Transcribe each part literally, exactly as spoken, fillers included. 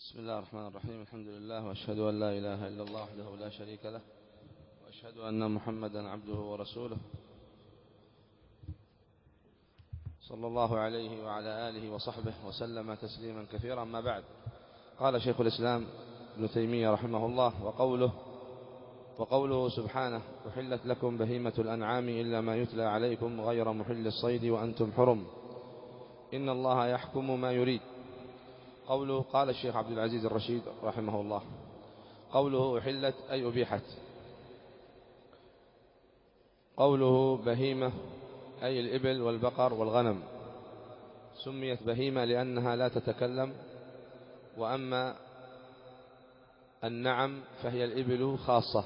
بسم الله الرحمن الرحيم. الحمد لله وأشهد أن لا إله إلا الله وحده لا شريك له، وأشهد أن محمدا عبده ورسوله صلى الله عليه وعلى آله وصحبه وسلم تسليما كثيرا. ما بعد، قال شيخ الإسلام ابن تيمية رحمه الله: وقوله وقوله سبحانه: أحلت لكم بهيمة الأنعام إلا ما يتلى عليكم غير محل الصيد وأنتم حرم إن الله يحكم ما يريد. قوله، قال الشيخ عبد العزيز الرشيد رحمه الله: قوله أحلت أي أبيحت. قوله بهيمة أي الإبل والبقر والغنم، سميت بهيمة لأنها لا تتكلم، وأما النعم فهي الإبل خاصة.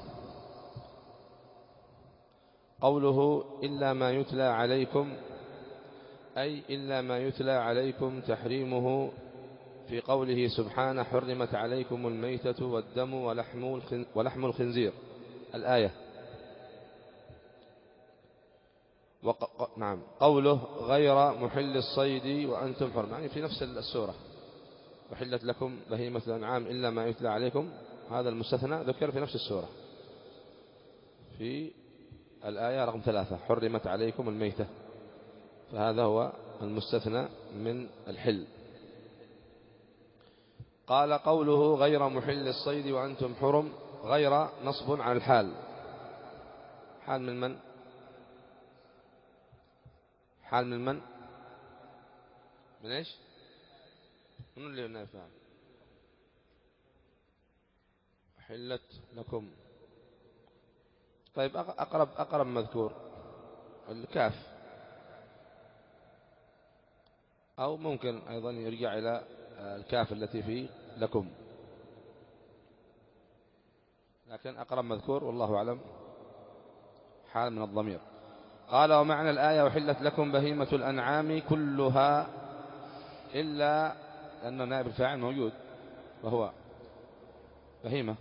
قوله إلا ما يتلى عليكم أي إلا ما يتلى عليكم تحريمه في قوله سبحانه: حرمت عليكم الميتة والدم ولحم الخنزير، الآية. وق... نعم. قوله غير محل الصيد وأنتم حرم، يعني في نفس السورة: أحلت لكم بهيمة الأنعام إلا ما يتلى عليكم، هذا المستثنى ذكر في نفس السورة في الآية رقم ثلاثة: حرمت عليكم الميتة، فهذا هو المستثنى من الحل. قال: قوله غير محل الصيد وأنتم حرم، غير نصب على الحال. حال من من؟ حال من من؟ من إيش؟ من اللي نافع؟ حلت لكم. طيب، أقرب أقرب مذكور الكاف، أو ممكن أيضا يرجع إلى الكاف التي في لكم، لكن أقرب مذكور والله أعلم حال من الضمير. قال: ومعنى الآية أحلت لكم بهيمة الأنعام كلها، إلا أن نائب الفاعل موجود وهو بهيمة.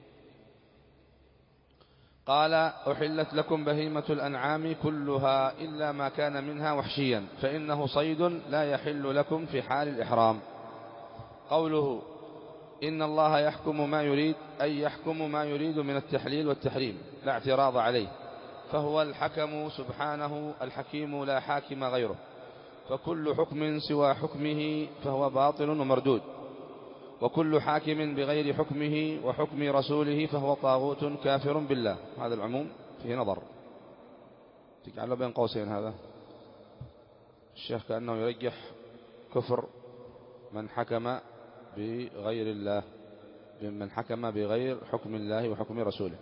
قال: أحلت لكم بهيمة الأنعام كلها إلا ما كان منها وحشيا فإنه صيد لا يحل لكم في حال الإحرام. قوله إن الله يحكم ما يريد أي يحكم ما يريد من التحليل والتحريم لا اعتراض عليه، فهو الحكم سبحانه الحكيم لا حاكم غيره، فكل حكم سوى حكمه فهو باطل ومردود، وكل حاكم بغير حكمه وحكم رسوله فهو طاغوت كافر بالله. هذا العموم فيه نظر، تجعله بين قوسين. هذا الشيخ كأنه يرجح كفر من حكم بغير الله، من حكم بغير حكم الله وحكم رسوله.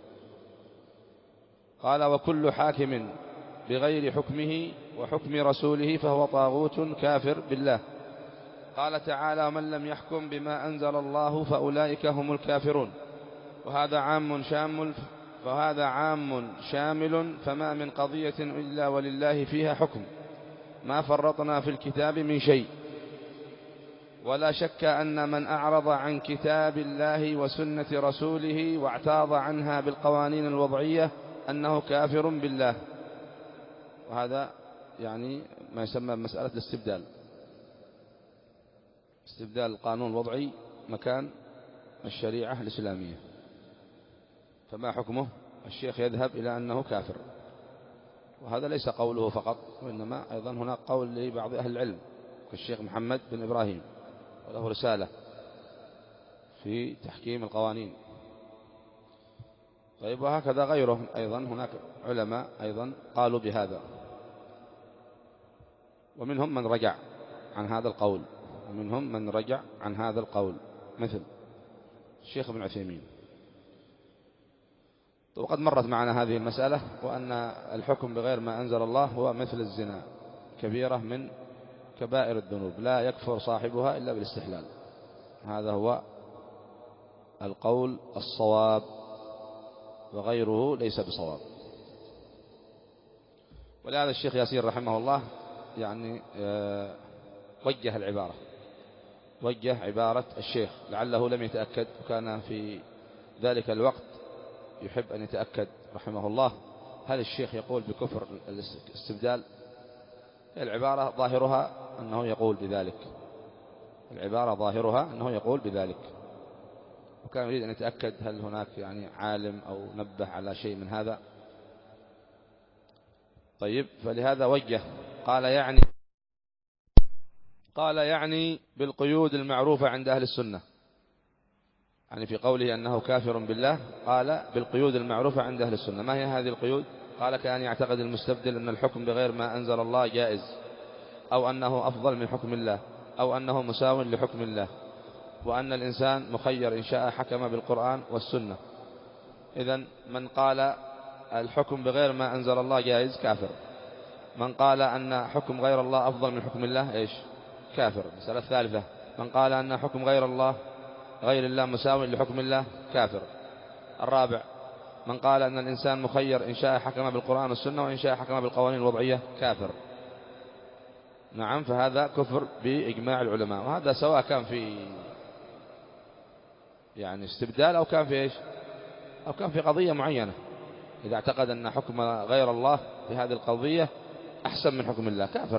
قال: وكل حاكم بغير حكمه وحكم رسوله فهو طاغوت كافر بالله. قال تعالى: ومن لم يحكم بما أنزل الله فأولئك هم الكافرون. وهذا عام شامل فهذا عام شامل فما من قضية إلا ولله فيها حكم، ما فرطنا في الكتاب من شيء. ولا شك أن من أعرض عن كتاب الله وسنة رسوله واعتاض عنها بالقوانين الوضعية أنه كافر بالله. وهذا يعني ما يسمى مسألة الاستبدال، استبدال القانون الوضعي مكان الشريعة الإسلامية. فما حكمه؟ الشيخ يذهب إلى أنه كافر، وهذا ليس قوله فقط، وإنما أيضا هناك قول لبعض أهل العلم كالشيخ محمد بن إبراهيم، وله رسالة في تحكيم القوانين. طيب، وهكذا غيره أيضا، هناك علماء أيضا قالوا بهذا، ومنهم من رجع عن هذا القول ومنهم من رجع عن هذا القول مثل الشيخ ابن عثيمين. وقد مرت معنا هذه المسألة، وأن الحكم بغير ما أنزل الله هو مثل الزنا، كبيرة من كبائر الذنوب لا يكفر صاحبها إلا بالاستحلال. هذا هو القول الصواب، وغيره ليس بصواب. ولهذا الشيخ ياسين رحمه الله يعني وجه العبارة، وجه عبارة الشيخ، لعله لم يتأكد، وكان في ذلك الوقت يحب أن يتأكد رحمه الله هل الشيخ يقول بكفر الاستبدال. العبارة ظاهرها أنه يقول بذلك، العبارة ظاهرها أنه يقول بذلك، وكان يريد أن يتأكد هل هناك يعني عالم أو نبه على شيء من هذا. طيب، فلهذا وجه قال يعني قال يعني بالقيود المعروفة عند أهل السنة، يعني في قوله أنه كافر بالله قال بالقيود المعروفة عند أهل السنة. ما هي هذه القيود؟ قال كأن يعتقد المستبدل أن الحكم بغير ما أنزل الله جائز، أو أنه أفضل من حكم الله، أو أنه مساو لحكم الله، وأن الإنسان مخير إن شاء حكم بالقرآن والسنة. إذن من قال الحكم بغير ما أنزل الله جائز كافر. من قال أن حكم غير الله أفضل من حكم الله إيش؟ كافر. المسألة الثالثة، من قال أن حكم غير الله غير الله مساو لحكم الله كافر. الرابع، من قال أن الإنسان مخير إن شاء حكم بالقرآن والسنة وإن شاء حكم بالقوانين الوضعية كافر. نعم، فهذا كفر بإجماع العلماء، وهذا سواء كان في يعني استبدال أو كان في إيش أو كان في قضية معينة. إذا اعتقد أن حكم غير الله في هذه القضية أحسن من حكم الله كافر.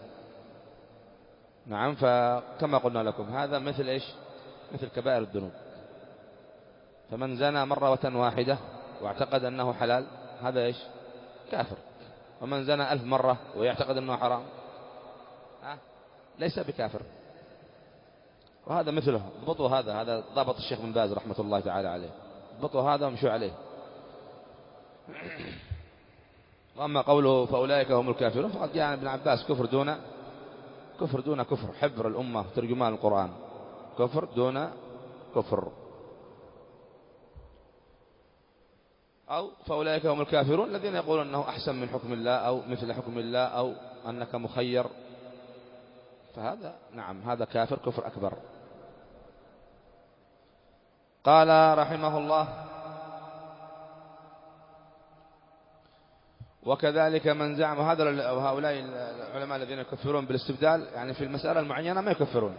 نعم، فكما قلنا لكم هذا مثل إيش مثل كبائر الذنوب. فمن زنى مرة واحدة واعتقد أنه حلال هذا إيش كافر. ومن زنى ألف مرة ويعتقد أنه حرام ها ليس بكافر. وهذا مثله، اضبطوا هذا هذا ضابط الشيخ بن باز رحمة الله تعالى عليه، اضبطوا هذا ومشوا عليه. وأما قوله فأولئك هم الكافرون فقد جاء عن ابن عباس كفر دون كفر دون كفر، حبر الأمة ترجمان القرآن، كفر دون كفر. أو فأولئك هم الكافرون الذين يقولون أنه أحسن من حكم الله أو مثل حكم الله أو أنك مخير، فهذا نعم هذا كافر كفر أكبر. قال رحمه الله وكذلك من زعم، هؤلاء العلماء الذين يكفرون بالاستبدال يعني في المسألة المعينة ما يكفرون،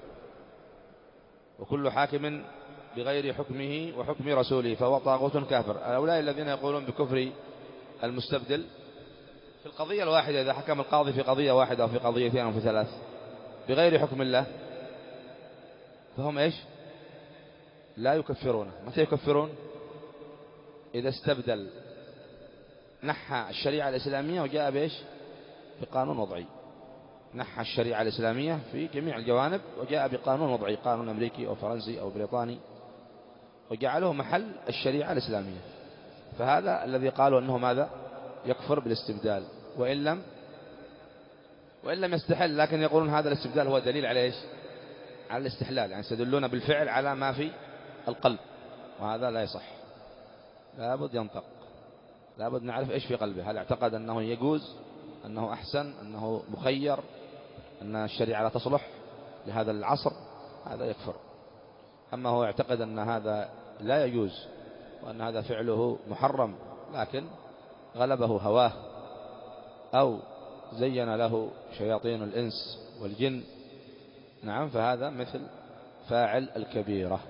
وكل حاكم بغير حكمه وحكم رسوله فهو طاغوت كافر. هؤلاء الذين يقولون بكفر المستبدل في القضية الواحدة، إذا حكم القاضي في قضية واحدة أو في قضيتين أو في ثلاث بغير حكم الله فهم إيش لا يكفرون. متى يكفرون؟ إذا استبدل نحى الشريعة الإسلامية وجاء بإيش بقانون وضعي، نحى الشريعة الإسلامية في جميع الجوانب وجاء بقانون وضعي، قانون أمريكي أو فرنسي أو بريطاني، وجعله محل الشريعة الإسلامية، فهذا الذي قالوا أنه ماذا يكفر بالاستبدال. وإن لم وإن لم يستحل، لكن يقولون هذا الاستبدال هو دليل على إيش على الاستحلال، يعني يستدلون بالفعل على ما في القلب، وهذا لا يصح. لابد ينطق، لابد نعرف إيش في قلبه، هل اعتقد أنه يجوز، أنه أحسن، أنه مخير، أن الشريعة لا تصلح لهذا العصر، هذا يكفر. أما هو يعتقد أن هذا لا يجوز وأن هذا فعله محرم لكن غلبه هواه أو زين له شياطين الإنس والجن، نعم فهذا مثل فاعل الكبيرة.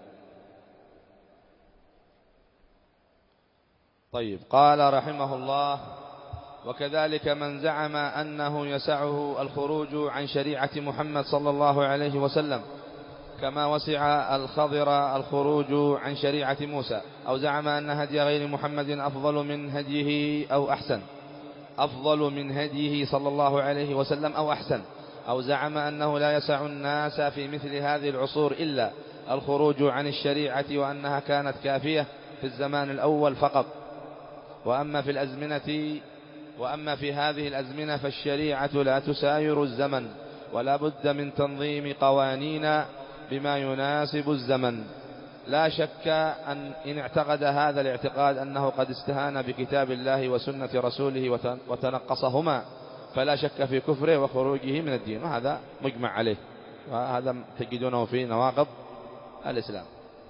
طيب، قال رحمه الله وكذلك من زعم أنه يسعه الخروج عن شريعة محمد صلى الله عليه وسلم كما وسع الخضر الخروج عن شريعة موسى، أو زعم أن هدي غير محمد أفضل من هديه أو أحسن أفضل من هديه صلى الله عليه وسلم أو أحسن، أو زعم أنه لا يسع الناس في مثل هذه العصور إلا الخروج عن الشريعة وأنها كانت كافية في الزمان الأول فقط، وأما في الأزمنة وأما في هذه الأزمنة فالشريعة لا تساير الزمن ولا بد من تنظيم قوانين بما يناسب الزمن. لا شك أن إن اعتقد هذا الاعتقاد أنه قد استهان بكتاب الله وسنة رسوله وتنقصهما فلا شك في كفره وخروجه من الدين، وهذا مجمع عليه، وهذا تجدونه في نواقض الإسلام.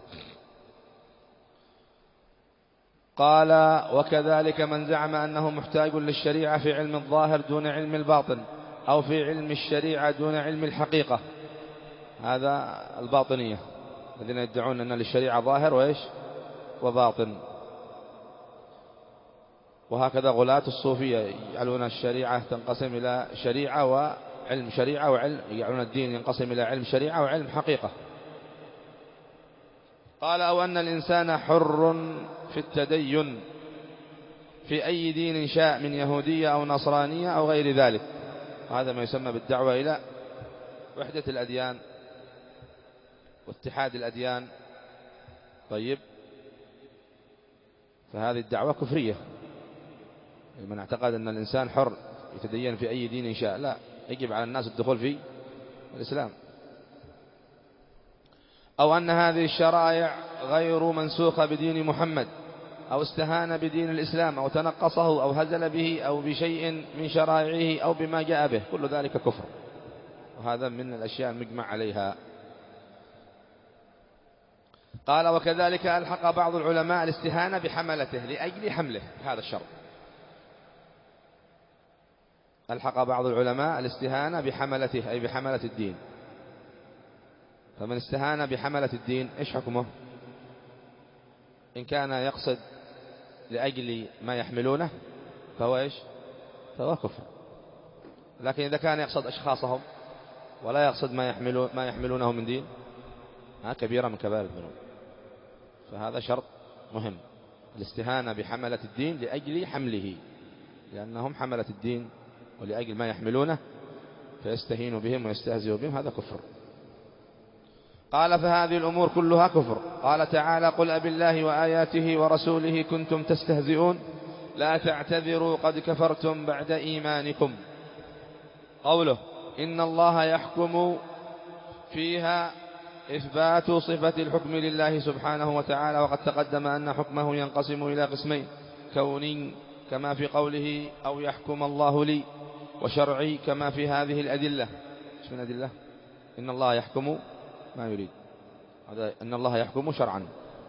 قال وكذلك من زعم أنه محتاج للشريعة في علم الظاهر دون علم الباطن، أو في علم الشريعة دون علم الحقيقة، هذا الباطنية الذين يدعون أن للشريعة ظاهر وإيش وباطن. وهكذا غلاة الصوفية يجعلون الشريعة تنقسم إلى شريعة وعلم شريعة، وعلم يجعلون الدين ينقسم إلى علم شريعة وعلم حقيقة. قال أو أن الإنسان حر في التدين في أي دين شاء من يهودية أو نصرانية أو غير ذلك. هذا ما يسمى بالدعوة إلى وحدة الأديان واتحاد الأديان. طيب، فهذه الدعوة كفرية. من اعتقد أن الإنسان حر يتدين في أي دين شاء، لا، يجب على الناس الدخول في الإسلام. أو أن هذه الشرائع غير منسوخة بدين محمد، أو استهان بدين الإسلام، أو تنقصه، أو هزل به، أو بشيء من شرائعه، أو بما جاء به، كل ذلك كفر، وهذا من الأشياء المجمع عليها. قال وكذلك ألحق بعض العلماء الاستهانة بحملته لأجل حمله، هذا الشرط. ألحق بعض العلماء الاستهانة بحملته أي بحملة الدين. فمن استهان بحملة الدين إيش حكمه؟ إن كان يقصد لأجل ما يحملونه فهو إيش؟ فهو كفر. لكن إذا كان يقصد أشخاصهم ولا يقصد ما يحملون ما يحملونه من دين، ها كبيرة من كبائر الذنوب. فهذا شرط مهم، الاستهانة بحملة الدين لأجل حمله، لأنهم حملة الدين ولأجل ما يحملونه فيستهين بهم ويستهزئ بهم، هذا كفر. قال فهذه الأمور كلها كفر. قال تعالى قل أبالله وآياته ورسوله كنتم تستهزئون لا تعتذروا قد كفرتم بعد إيمانكم. قوله إن الله يحكم فيها إثبات صفة الحكم لله سبحانه وتعالى، وقد تقدم أن حكمه ينقسم إلى قسمين: كوني كما في قوله أو يحكم الله لي، وشرعي كما في هذه الأدلة. ايش من أدلة؟ إن الله يحكم ما يريد، هذا إن الله يحكم شرعا.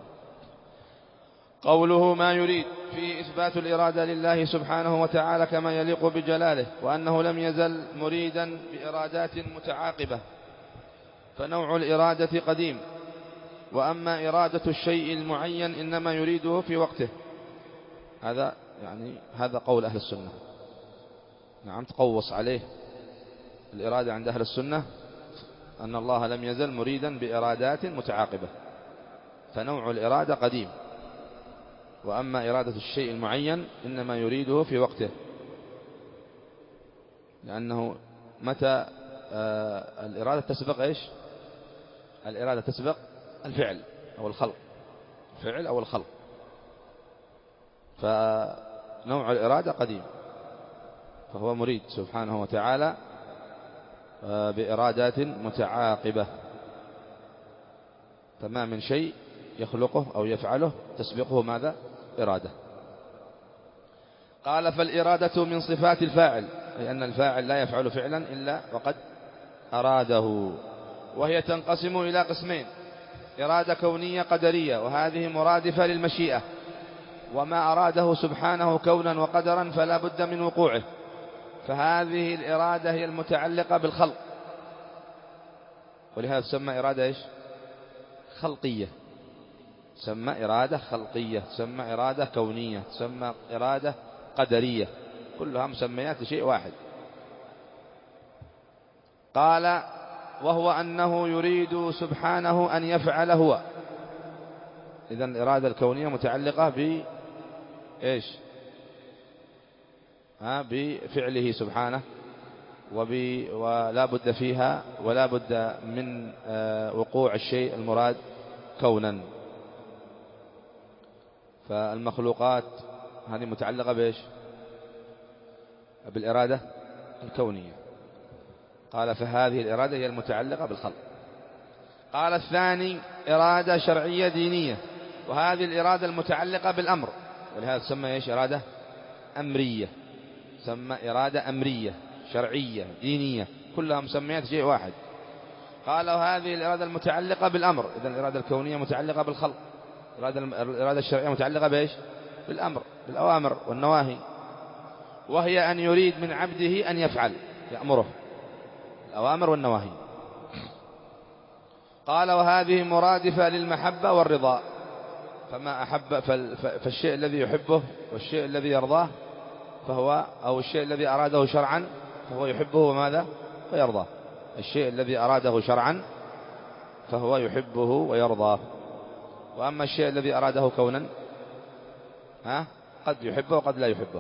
قوله ما يريد في إثبات الإرادة لله سبحانه وتعالى كما يليق بجلاله، وأنه لم يزل مريدا بإرادات متعاقبة، فنوع الإرادة قديم، وأما إرادة الشيء المعين إنما يريده في وقته. هذا يعني هذا قول أهل السنة. نعم، تقوص عليه الإرادة عند أهل السنة أن الله لم يزل مريدا بإرادات متعاقبة، فنوع الإرادة قديم، وأما إرادة الشيء المعين إنما يريده في وقته، لأنه متى آه الإرادة تسبق إيش؟ الإرادة تسبق الفعل أو الخلق، الفعل أو الخلق، فنوع الإرادة قديم، فهو مريد سبحانه وتعالى بإرادات متعاقبة، فما من شيء يخلقه أو يفعله تسبقه ماذا؟ إرادة. قال فالإرادة من صفات الفاعل، أي أن الفاعل لا يفعل فعلا إلا وقد أراده، وهي تنقسم إلى قسمين: إرادة كونية قدرية، وهذه مرادفة للمشيئة، وما أراده سبحانه كونا وقدرا فلا بد من وقوعه، فهذه الإرادة هي المتعلقة بالخلق، ولهذا تسمى إرادة إيش؟ خلقية، تسمى إرادة خلقية، تسمى إرادة كونية، تسمى إرادة قدرية، كلها مسميات لشيء واحد. قال وهو أنه يريد سبحانه أن يفعل هو. إذن الإرادة الكونية متعلقة ب إيش؟ ها بفعله سبحانه، وب... ولا بد فيها ولا بد من وقوع الشيء المراد كونا. فالمخلوقات هذه متعلقة بإيش؟ بالإرادة الكونية. قال فهذه الإرادة هي المتعلقة بالخلق. قال الثاني إرادة شرعية دينية، وهذه الإرادة المتعلقة بالأمر، ولهذا تسمى إيش؟ إرادة أمرية، تسمى إرادة أمرية شرعية دينية، كلها مسميات شيء واحد. قال وهذه الإرادة المتعلقة بالأمر، إذن الإرادة الكونية متعلقة بالخلق، الإرادة الشرعية متعلقة بإيش؟ بالأمر، بالأوامر والنواهي، وهي أن يريد من عبده أن يفعل، يأمره، الأوامر والنواهي. قال وهذه مرادفة للمحبة والرضا، فما أحب فالشيء الذي يحبه والشيء الذي يرضاه فهو، أو الشيء الذي أراده شرعا فهو يحبه وماذا؟ ويرضاه. الشيء الذي أراده شرعا فهو يحبه ويرضاه. وأما الشيء الذي أراده كونا ها قد يحبه وقد لا يحبه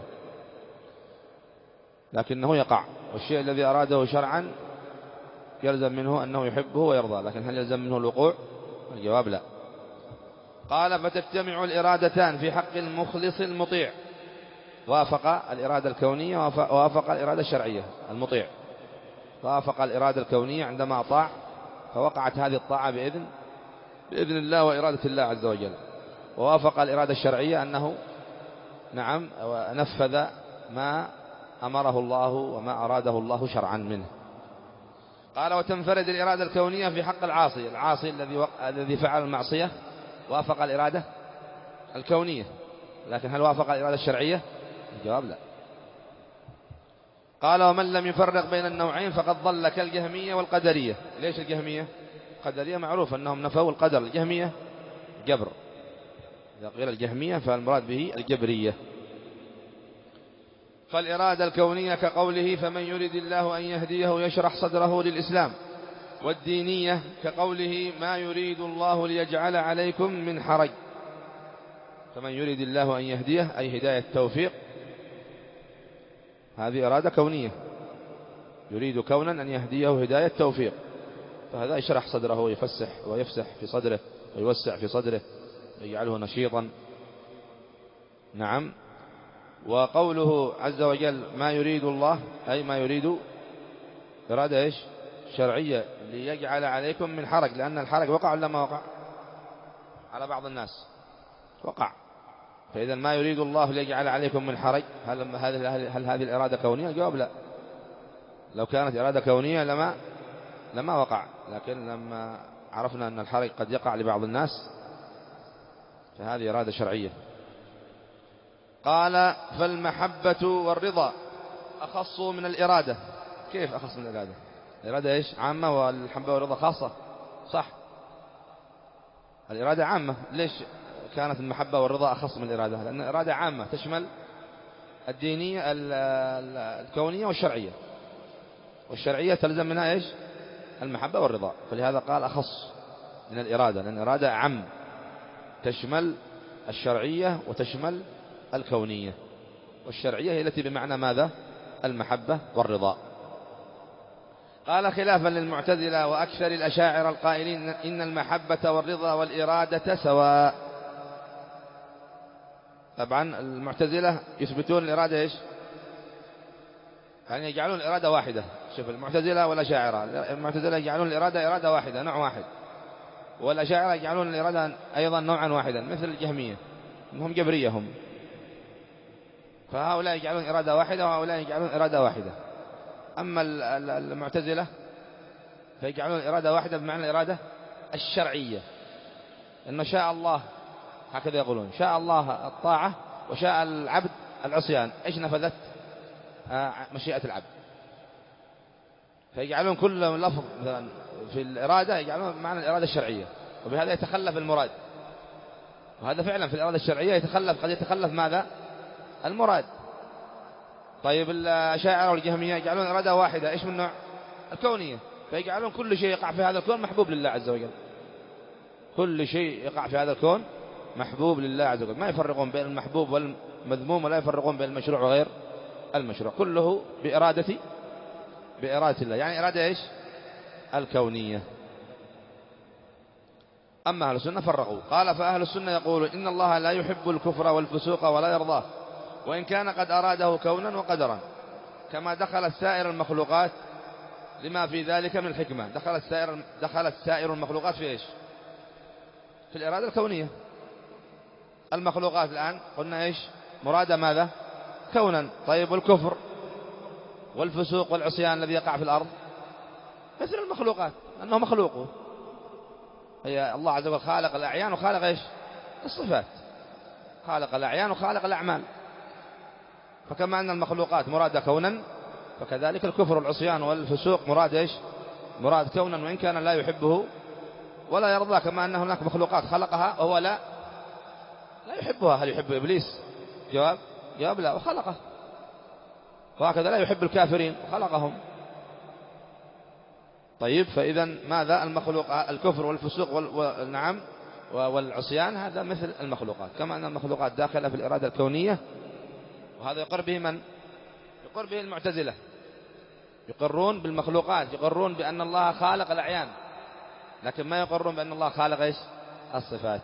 لكنه يقع. والشيء الذي أراده شرعا يلزم منه أنه يحبه ويرضى، لكن هل يلزم منه الوقوع؟ الجواب لا. قال فتجتمع الإرادتان في حق المخلص المطيع، وافق الإرادة الكونية ووافق الإرادة الشرعية. المطيع وافق الإرادة الكونية عندما أطاع، فوقعت هذه الطاعة بإذن بإذن الله وإرادة الله عز وجل، ووافق الإرادة الشرعية أنه نعم نفذ ما أمره الله وما أراده الله شرعا منه. قال وتنفرد الإرادة الكونية في حق العاصي. العاصي الذي وق... الذي فعل المعصية وافق الإرادة الكونية، لكن هل وافق الإرادة الشرعية؟ الجواب لا. قال ومن لم يفرق بين النوعين فقد ضل كالجهمية والقدرية. ليش الجهمية؟ القدرية معروف أنهم نفوا القدر، الجهمية جبر. إذا قيل الجهمية فالمراد به الجبرية. فالإرادة الكونية كقوله فمن يريد الله أن يهديه يشرح صدره للإسلام، والدينية كقوله ما يريد الله ليجعل عليكم من حرج. فمن يريد الله أن يهديه أي هداية التوفيق، هذه إرادة كونية، يريد كونا أن يهديه هداية التوفيق، فهذا يشرح صدره ويفسح ويفسح في صدره ويوسع في صدره ويجعله نشيطا. نعم. وقوله عز وجل ما يريد الله أي ما يريد إرادة إيش؟ شرعية، ليجعل عليكم من حرج، لأن الحرج وقع ولا ما وقع على بعض الناس؟ وقع. فإذا ما يريد الله ليجعل عليكم من حرج، هل, هل, هل هذه الإرادة كونية؟ الجواب لا. لو كانت إرادة كونية لما لما وقع، لكن لما عرفنا أن الحرج قد يقع لبعض الناس فهذه إرادة شرعية. قال فالمحبة والرضا أخص من الإرادة. كيف أخص من الإرادة؟ الإرادة إيش؟ عامة، والمحبة والرضا خاصة، صح؟ الإرادة عامة. ليش كانت المحبة والرضا أخص من الإرادة؟ لأن الإرادة عامة تشمل الدينية الكونية والشرعية، والشرعية تلزم منها إيش؟ المحبة والرضا، فلهذا قال أخص من الإرادة، لأن الإرادة عام تشمل الشرعية وتشمل الكونية، والشرعية هي التي بمعنى ماذا؟ المحبة والرضا. قال خلافا للمعتزلة وأكثر الأشاعرة القائلين إن المحبة والرضا والإرادة سواء. طبعا المعتزلة يثبتون الإرادة إيش؟ يعني يجعلون الإرادة واحدة. شوف المعتزلة والأشاعرة، المعتزلة يجعلون الإرادة إرادة واحدة، نوع واحد، والأشاعرة يجعلون الإرادة أيضا نوعا واحدا مثل الجهمية، هم جبرية هم. فهؤلاء يجعلون إرادة واحدة وهؤلاء يجعلون إرادة واحدة. أما المعتزلة فيجعلون الإرادة واحدة بمعنى الإرادة الشرعية، إنه شاء الله، هكذا يقولون، شاء الله الطاعة وشاء العبد العصيان، إيش نفذت؟ آه مشيئة العبد. فيجعلون كل لفظ في الإرادة يجعلون بمعنى الإرادة الشرعية، وبهذا يتخلف المراد. وهذا فعلا في الإرادة الشرعية يتخلف، قد يتخلف ماذا؟ المراد. طيب الأشاعرة والجهمية يجعلون إرادة واحدة، إيش من نوع؟ الكونية، فيجعلون كل شيء يقع في هذا الكون محبوب لله عز وجل، كل شيء يقع في هذا الكون محبوب لله عز وجل، ما يفرقون بين المحبوب والمذموم، ولا يفرقون بين المشروع وغير المشروع، كله بإرادة بإرادة الله، يعني إرادة إيش؟ الكونية. أما أهل السنة فرقوا، قال فأهل السنة يقول إن الله لا يحب الكفر والفسوق ولا يرضاه، وإن كان قد أراده كونا وقدرا، كما دخلت سائر المخلوقات لما في ذلك من الحكمة. دخلت سائر دخلت سائر المخلوقات في إيش؟ في الإرادة الكونية. المخلوقات الآن قلنا إيش؟ مرادة ماذا؟ كونا. طيب والكفر والفسوق والعصيان الذي يقع في الأرض مثل المخلوقات، أنه مخلوق، هي الله عز وجل خالق الأعيان وخالق إيش؟ الصفات، خالق الأعيان وخالق الأعمال. فكما أن المخلوقات مرادة كونا، فكذلك الكفر والعصيان والفسوق مراد إيش؟ مراد كونا، وإن كان لا يحبه ولا يرضى، كما أن هناك مخلوقات خلقها وهو لا لا يحبها. هل يحب إبليس؟ جواب جواب لا، وخلقه. وهكذا لا يحب الكافرين وخلقهم. طيب فإذا ماذا؟ المخلوق الكفر والفسوق وال... نعم والعصيان هذا مثل المخلوقات، كما أن المخلوقات داخلة في الإرادة الكونية، وهذا يقر به من؟ يقر به المعتزلة، يقرون بالمخلوقات، يقرون بأن الله خالق الأعيان، لكن ما يقرون بأن الله خالق إيش؟ الصفات.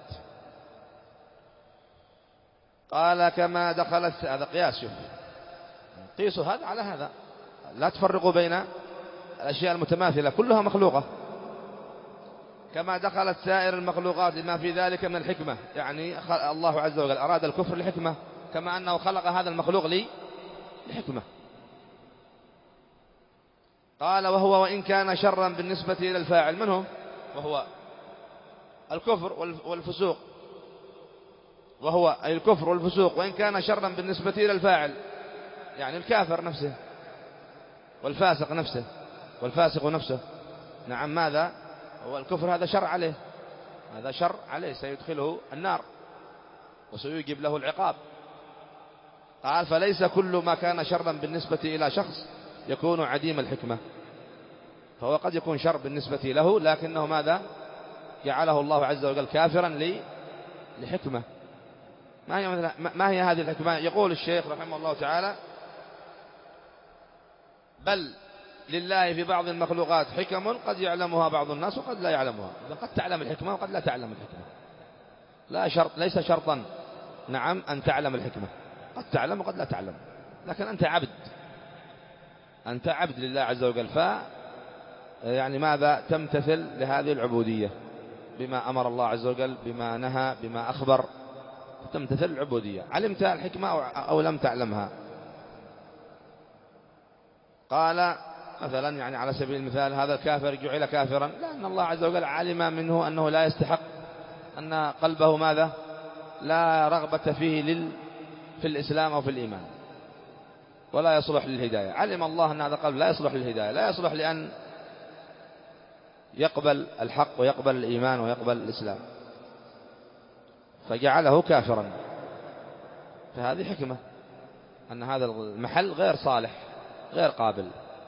قال كما دخلت، هذا قياس، شوف قيسوا هذا على هذا، لا تفرقوا بين الأشياء المتماثلة كلها مخلوقة. كما دخلت سائر المخلوقات لما في ذلك من الحكمة، يعني الله عز وجل أراد الكفر لحكمة، كما أنه خلق هذا المخلوق لي لحكمة. قال وهو وإن كان شرا بالنسبة إلى الفاعل، من هو؟ وهو الكفر والفسوق، وهو أي الكفر والفسوق وإن كان شرا بالنسبة إلى الفاعل، يعني الكافر نفسه والفاسق نفسه والفاسق نفسه. نعم، ماذا هو الكفر؟ هذا شر عليه، هذا شر عليه، سيدخله النار وسيجب له العقاب. قال فليس كل ما كان شرا بالنسبة إلى شخص يكون عديم الحكمة، فهو قد يكون شر بالنسبة له لكنه ماذا؟ جعله الله عز وجل كافرا لي لحكمة. ما هي, ما هي هذه الحكمة؟ يقول الشيخ رحمه الله تعالى بل لله في بعض المخلوقات حكم قد يعلمها بعض الناس وقد لا يعلمها. قد تعلم الحكمة وقد لا تعلم الحكمة، لا شرط، ليس شرطا نعم أن تعلم الحكمة، قد تعلم وقد لا تعلم، لكن أنت عبد، أنت عبد لله عز وجل، ف يعني ماذا؟ تمتثل لهذه العبودية بما أمر الله عز وجل، بما نهى، بما أخبر، تمتثل العبودية، علمت الحكمة أو لم تعلمها. قال مثلا يعني على سبيل المثال هذا الكافر جعل كافرا لأن الله عز وجل علم منه أنه لا يستحق، أن قلبه ماذا؟ لا رغبة فيه لل في الإسلام أو في الإيمان، ولا يصلح للهداية. علم الله أن هذا القلب لا يصلح للهداية، لا يصلح لأن يقبل الحق ويقبل الإيمان ويقبل الإسلام، فجعله كافرا. فهذه حكمة أن هذا المحل غير صالح غير قابل.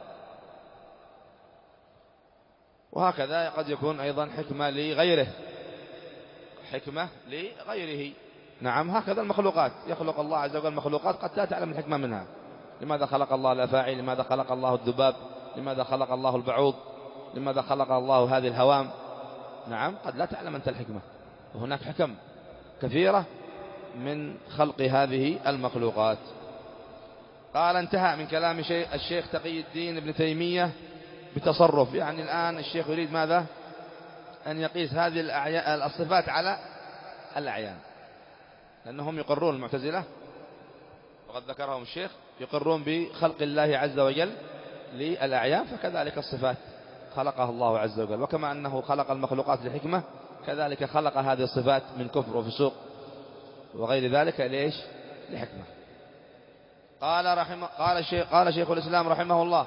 وهكذا قد يكون أيضا حكمة لغيره، حكمة لغيره. نعم، هكذا المخلوقات، يخلق الله عز وجل مخلوقات قد لا تعلم الحكمة منها. لماذا خلق الله الأفاعي؟ لماذا خلق الله الذباب؟ لماذا خلق الله البعوض؟ لماذا خلق الله هذه الهوام؟ نعم، قد لا تعلم أنت الحكمة، وهناك حكم كثيرة من خلق هذه المخلوقات. قال انتهى من كلام الشيخ تقي الدين ابن تيمية بتصرف، يعني الآن الشيخ يريد ماذا؟ أن يقيس هذه الصفات على الأعيان، لأنهم يقرون المعتزلة وقد ذكرهم الشيخ، يقرون بخلق الله عز وجل للأعيان، فكذلك الصفات خلقها الله عز وجل، وكما أنه خلق المخلوقات لحكمة كذلك خلق هذه الصفات من كفر وفسوق وغير ذلك ليش؟ لحكمة. قال رحمه قال الشيخ قال شيخ الإسلام رحمه الله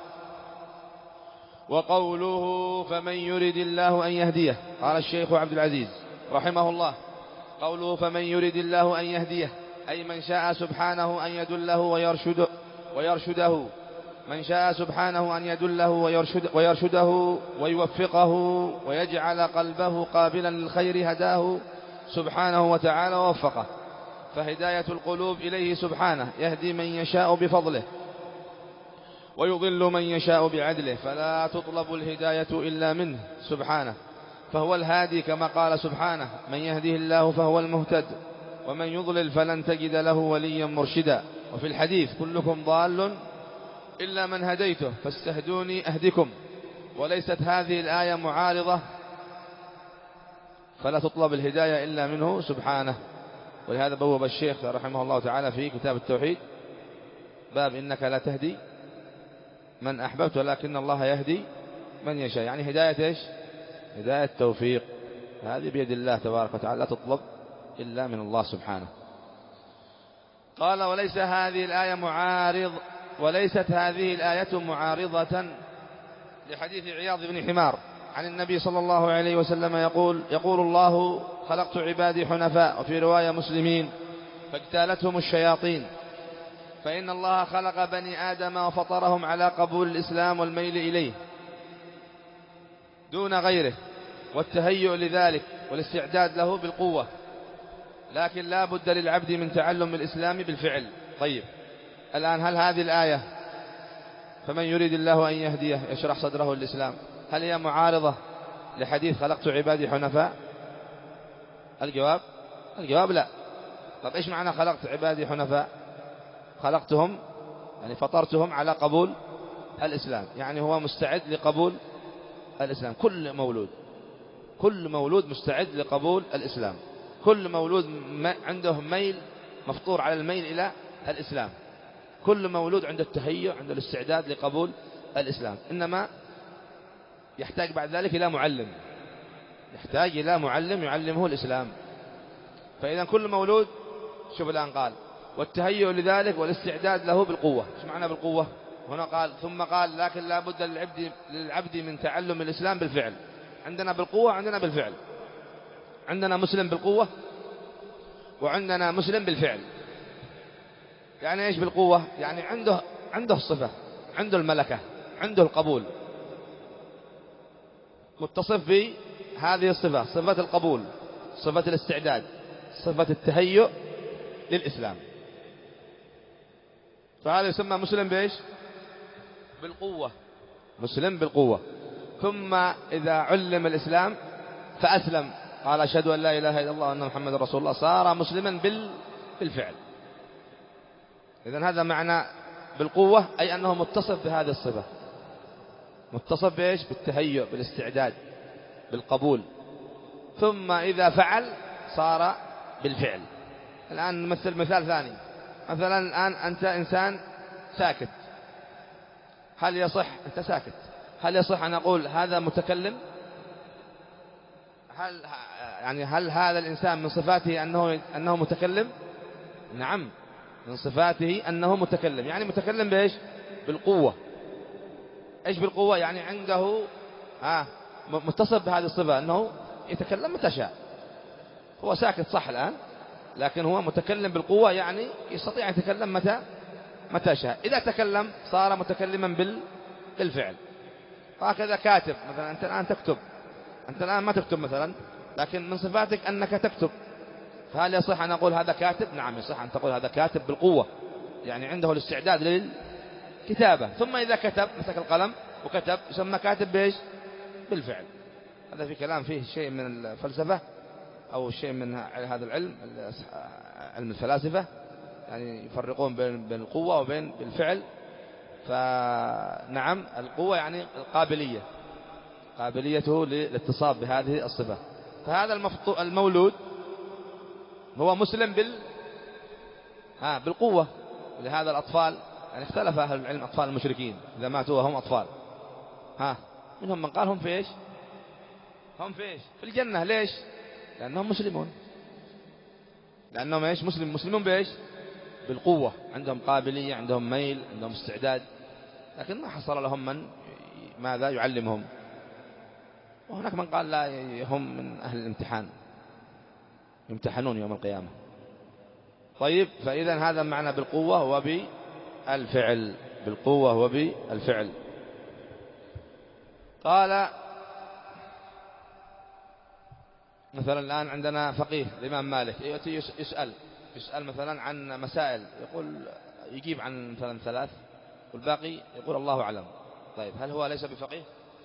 وقوله فمن يرد الله أن يهديه. قال الشيخ عبد العزيز رحمه الله قوله فمن يرد الله أن يهديه أي من شاء سبحانه أن يدله ويرشده, ويرشده من شاء سبحانه أن يدله ويرشد ويرشده ويوفقه ويجعل قلبه قابلا للخير هداه سبحانه وتعالى ووفقه. فهداية القلوب إليه سبحانه يهدي من يشاء بفضله ويضل من يشاء بعدله، فلا تطلب الهداية إلا منه سبحانه، فهو الهادي كما قال سبحانه من يهده الله فهو المهتد ومن يضلل فلن تجد له وليا مرشدا. وفي الحديث كلكم ضال إلا من هديته فاستهدوني أهدكم. وليست هذه الآية معارضة، فلا تطلب الهداية إلا منه سبحانه. ولهذا بوب الشيخ رحمه الله تعالى في كتاب التوحيد باب إنك لا تهدي من أحببت ولكن الله يهدي من يشاء، يعني هداية إيش؟ هداية التوفيق، هذه بيد الله تبارك وتعالى، لا تطلب إلا من الله سبحانه. قال وليس هذه الآية معارض وليست هذه الآية معارضة لحديث عياض بن حمار عن النبي صلى الله عليه وسلم يقول يقول الله خلقت عبادي حنفاء، وفي رواية مسلمين فاجتالتهم الشياطين، فإن الله خلق بني آدم وفطرهم على قبول الإسلام والميل إليه دون غيره، والتهيؤ لذلك والاستعداد له بالقوة، لكن لا بد للعبد من تعلم الإسلام بالفعل. طيب الآن هل هذه الآية فمن يريد الله أن يهديه يشرح صدره للإسلام هل هي معارضة لحديث خلقت عبادي حنفاء؟ الجواب الجواب لا. طب إيش معنى خلقت عبادي حنفاء؟ خلقتهم يعني فطرتهم على قبول الإسلام، يعني هو مستعد لقبول الإسلام. كل مولود كل مولود مستعد لقبول الإسلام، كل مولود عنده ميل مفطور على الميل إلى الإسلام، كل مولود عنده التهيؤ عنده الاستعداد لقبول الإسلام، إنما يحتاج بعد ذلك إلى معلم، يحتاج إلى معلم يعلمه الإسلام. فإذا كل مولود، شوف الآن قال والتهيؤ لذلك والاستعداد له بالقوة. ايش معنى بالقوة؟ هنا قال ثم قال لكن لا بد للعبد, للعبد من تعلم الإسلام بالفعل. عندنا بالقوة عندنا بالفعل، عندنا مسلم بالقوة وعندنا مسلم بالفعل. يعني ايش بالقوة؟ يعني عنده عنده الصفة، عنده الملكة، عنده القبول، متصف بهذه الصفة، صفة القبول، صفة الاستعداد، صفة التهيؤ للإسلام، فهذا يسمى مسلم بإيش؟ بالقوة، مسلم بالقوة. ثم إذا علم الإسلام فأسلم قال أشهد أن لا إله إلا الله وأن محمد رسول الله، صار مسلما بالفعل. إذن هذا معنى بالقوة، أي أنه متصف بهذه الصفة، متصف بإيش؟ بالتهيؤ، بالاستعداد، بالقبول. ثم إذا فعل صار بالفعل. الآن نمثل مثال ثاني. مثلا الآن أنت إنسان ساكت، هل يصح أنت ساكت هل يصح أن أقول هذا متكلم؟ هل يعني هل هذا الإنسان من صفاته أنه أنه متكلم؟ نعم، من صفاته أنه متكلم. يعني متكلم بإيش؟ بالقوة. إيش بالقوة؟ يعني عنده آه متصف بهذه الصفة أنه يتكلم متى شاء. هو ساكت صح الآن، لكن هو متكلم بالقوة، يعني يستطيع أن يتكلم متى متى شاء. إذا تكلم صار متكلما بالفعل. وهكذا كاتب، مثلا أنت الآن تكتب، أنت الآن ما تكتب مثلا، لكن من صفاتك أنك تكتب، فهل يصح أن أقول هذا كاتب؟ نعم يصح أن تقول هذا كاتب بالقوة، يعني عنده الاستعداد للكتابة. ثم إذا كتب مسك القلم وكتب يسمى كاتب بإيش؟ بالفعل. هذا في كلام فيه شيء من الفلسفة أو شيء من هذا العلم، علم الفلاسفة، يعني يفرقون بين القوة وبين الفعل. فنعم القوة يعني القابلية، قابليته للاتصاف بهذه الصفة. فهذا المولود هو مسلم بال ها بالقوة. ولهذا الأطفال يعني اختلف أهل العلم، أطفال المشركين إذا ماتوا وهم أطفال، ها منهم من قال هم في إيش؟ هم في إيش؟ في الجنة. ليش؟ لأنهم مسلمون، لأنهم إيش؟ مسلم مسلمون بإيش؟ بالقوة، عندهم قابلية، عندهم ميل، عندهم استعداد، لكن ما حصل لهم من ماذا يعلمهم. وهناك من قال لا، هم من أهل الامتحان، يمتحنون يوم القيامة. طيب، فإذا هذا معنى بالقوة وبالفعل، بالقوة وبالفعل. قال مثلا الآن عندنا فقيه الإمام مالك يأتي يسأل يسأل مثلا عن مسائل، يقول يجيب عن مثلا ثلاث والباقي يقول الله أعلم. طيب هل هو ليس بفقيه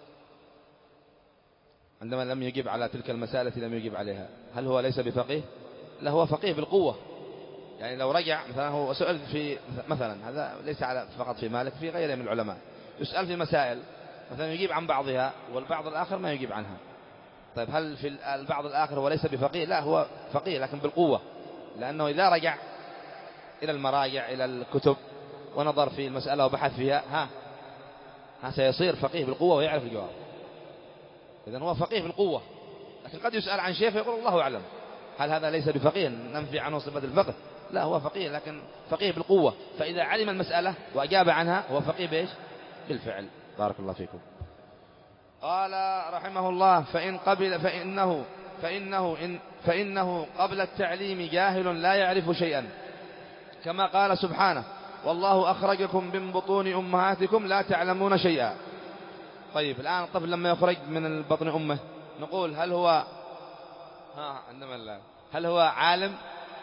عندما لم يجيب على تلك المسائل التي لم يجيب عليها؟ هل هو ليس بفقيه؟ لا، هو فقيه بالقوة. يعني لو رجع مثلا هو سؤال في مثلا، هذا ليس على فقط في مالك، في غيره من العلماء، يسأل في مسائل مثلا يجيب عن بعضها والبعض الآخر ما يجيب عنها. طيب هل في البعض الآخر هو ليس بفقيه؟ لا، هو فقيه لكن بالقوة، لأنه إذا رجع إلى المراجع إلى الكتب ونظر في المسألة وبحث فيها ها ها سيصير فقيه بالقوة ويعرف الجواب. إذن هو فقيه بالقوة، لكن قد يسأل عن شيء فيقول الله أعلم. هل هذا ليس بفقيه ننفي عنه صفة الفقه؟ لا، هو فقيه لكن فقيه بالقوة. فإذا علم المسألة وأجاب عنها هو فقيه بإيش؟ بالفعل. بارك الله فيكم. قال رحمه الله: فإن قبل فإنه فإنه إن فإنه قبل التعليم جاهل لا يعرف شيئا، كما قال سبحانه: والله أخرجكم من بطون أمهاتكم لا تعلمون شيئا. طيب الآن الطفل لما يخرج من بطن أمه نقول هل هو ها عندما لا هل هو عالم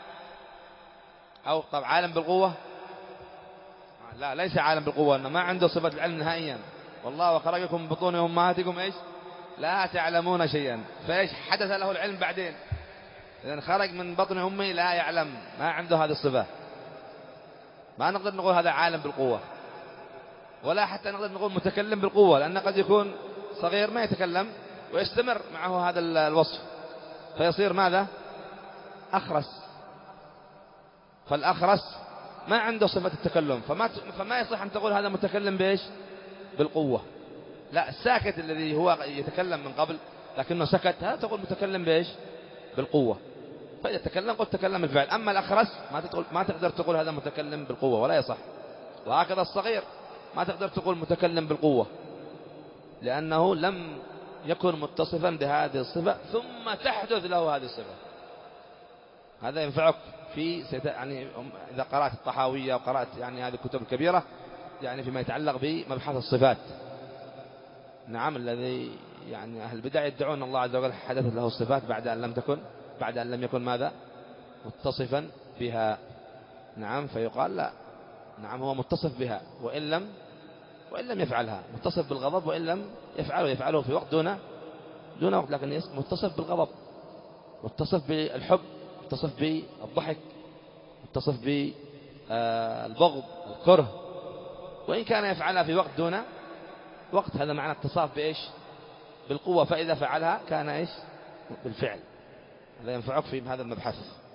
أو طب عالم بالقوة؟ لا ليس عالم بالقوة، إنه ما عنده صفة العلم نهائيا. والله وخرجكم من بطون أمهاتكم إيش لا تعلمون شيئا، فإيش حدث له العلم بعدين؟ إذن خرج من بطن أمه لا يعلم، ما عنده هذه الصفة، ما نقدر نقول هذا عالم بالقوة، ولا حتى نقدر نقول متكلم بالقوة، لأن قد يكون صغير ما يتكلم ويستمر معه هذا الوصف فيصير ماذا؟ أخرس. فالأخرس ما عنده صفة التكلم، فما فما يصح أن تقول هذا متكلم بإيش؟ بالقوة. لا، الساكت الذي هو يتكلم من قبل لكنه سكت هذا تقول متكلم بإيش؟ بالقوة. فإذا تكلم قلت تكلم بالفعل. أما الأخرس ما تقول ما تقدر تقول هذا متكلم بالقوة ولا يصح. وهكذا الصغير ما تقدر تقول متكلم بالقوة، لأنه لم يكن متصفا بهذه الصفة ثم تحدث له هذه الصفة. هذا ينفعك في يعني إذا قرأت الطحاوية وقرأت يعني هذه الكتب الكبيرة يعني فيما يتعلق بمبحث الصفات. نعم، الذي يعني أهل البدع يدعون الله عز وجل حدثت له الصفات بعد أن لم تكن بعد أن لم يكن ماذا؟ متصفا بها. نعم، فيقال لا، نعم هو متصف بها وإن لم وإن لم يفعلها، متصف بالغضب وإن لم يفعله يفعله في وقت دون دون وقت، لكن متصف بالغضب، متصف بالحب، متصف بالضحك، متصف بالبغض الكره، وإن كان يفعلها في وقت دون وقت. هذا معنى اتصاف بإيش؟ بالقوة. فإذا فعلها كان إيش؟ بالفعل. هذا ينفعك في هذا المبحث.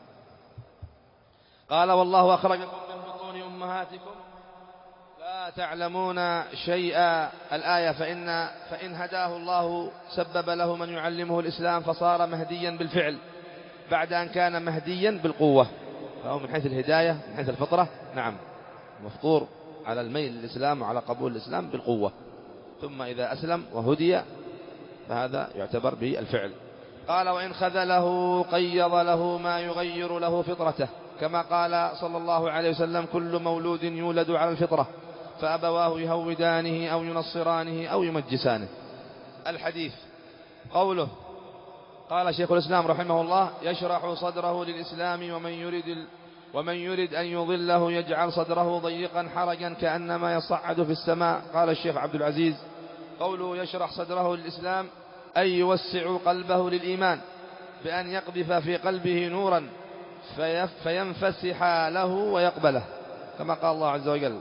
قال والله أخرجكم من بطون أمهاتكم لا تعلمون شيئا. الآية فإن, فإن هداه الله سبب له من يعلمه الإسلام فصار مهديا بالفعل بعد أن كان مهديا بالقوة. فهو من حيث الهداية من حيث الفطرة نعم مفطور على الميل للإسلام وعلى قبول الإسلام بالقوة، ثم إذا أسلم وهدي فهذا يعتبر بالفعل. قال وإن خذله قيض له ما يغير له فطرته، كما قال صلى الله عليه وسلم كل مولود يولد على الفطرة فأبواه يهودانه أو ينصرانه أو يمجسانه. الحديث قوله قال شيخ الإسلام رحمه الله يشرح صدره للإسلام ومن يريد ومن يريد أن يضله يجعل صدره ضيقا حرجا كأنما يصعد في السماء. قال الشيخ عبد العزيز قوله يشرح صدره للإسلام أي يوسع قلبه للإيمان بأن يقذف في قلبه نورا فينفسح له ويقبله، كما قال الله عز وجل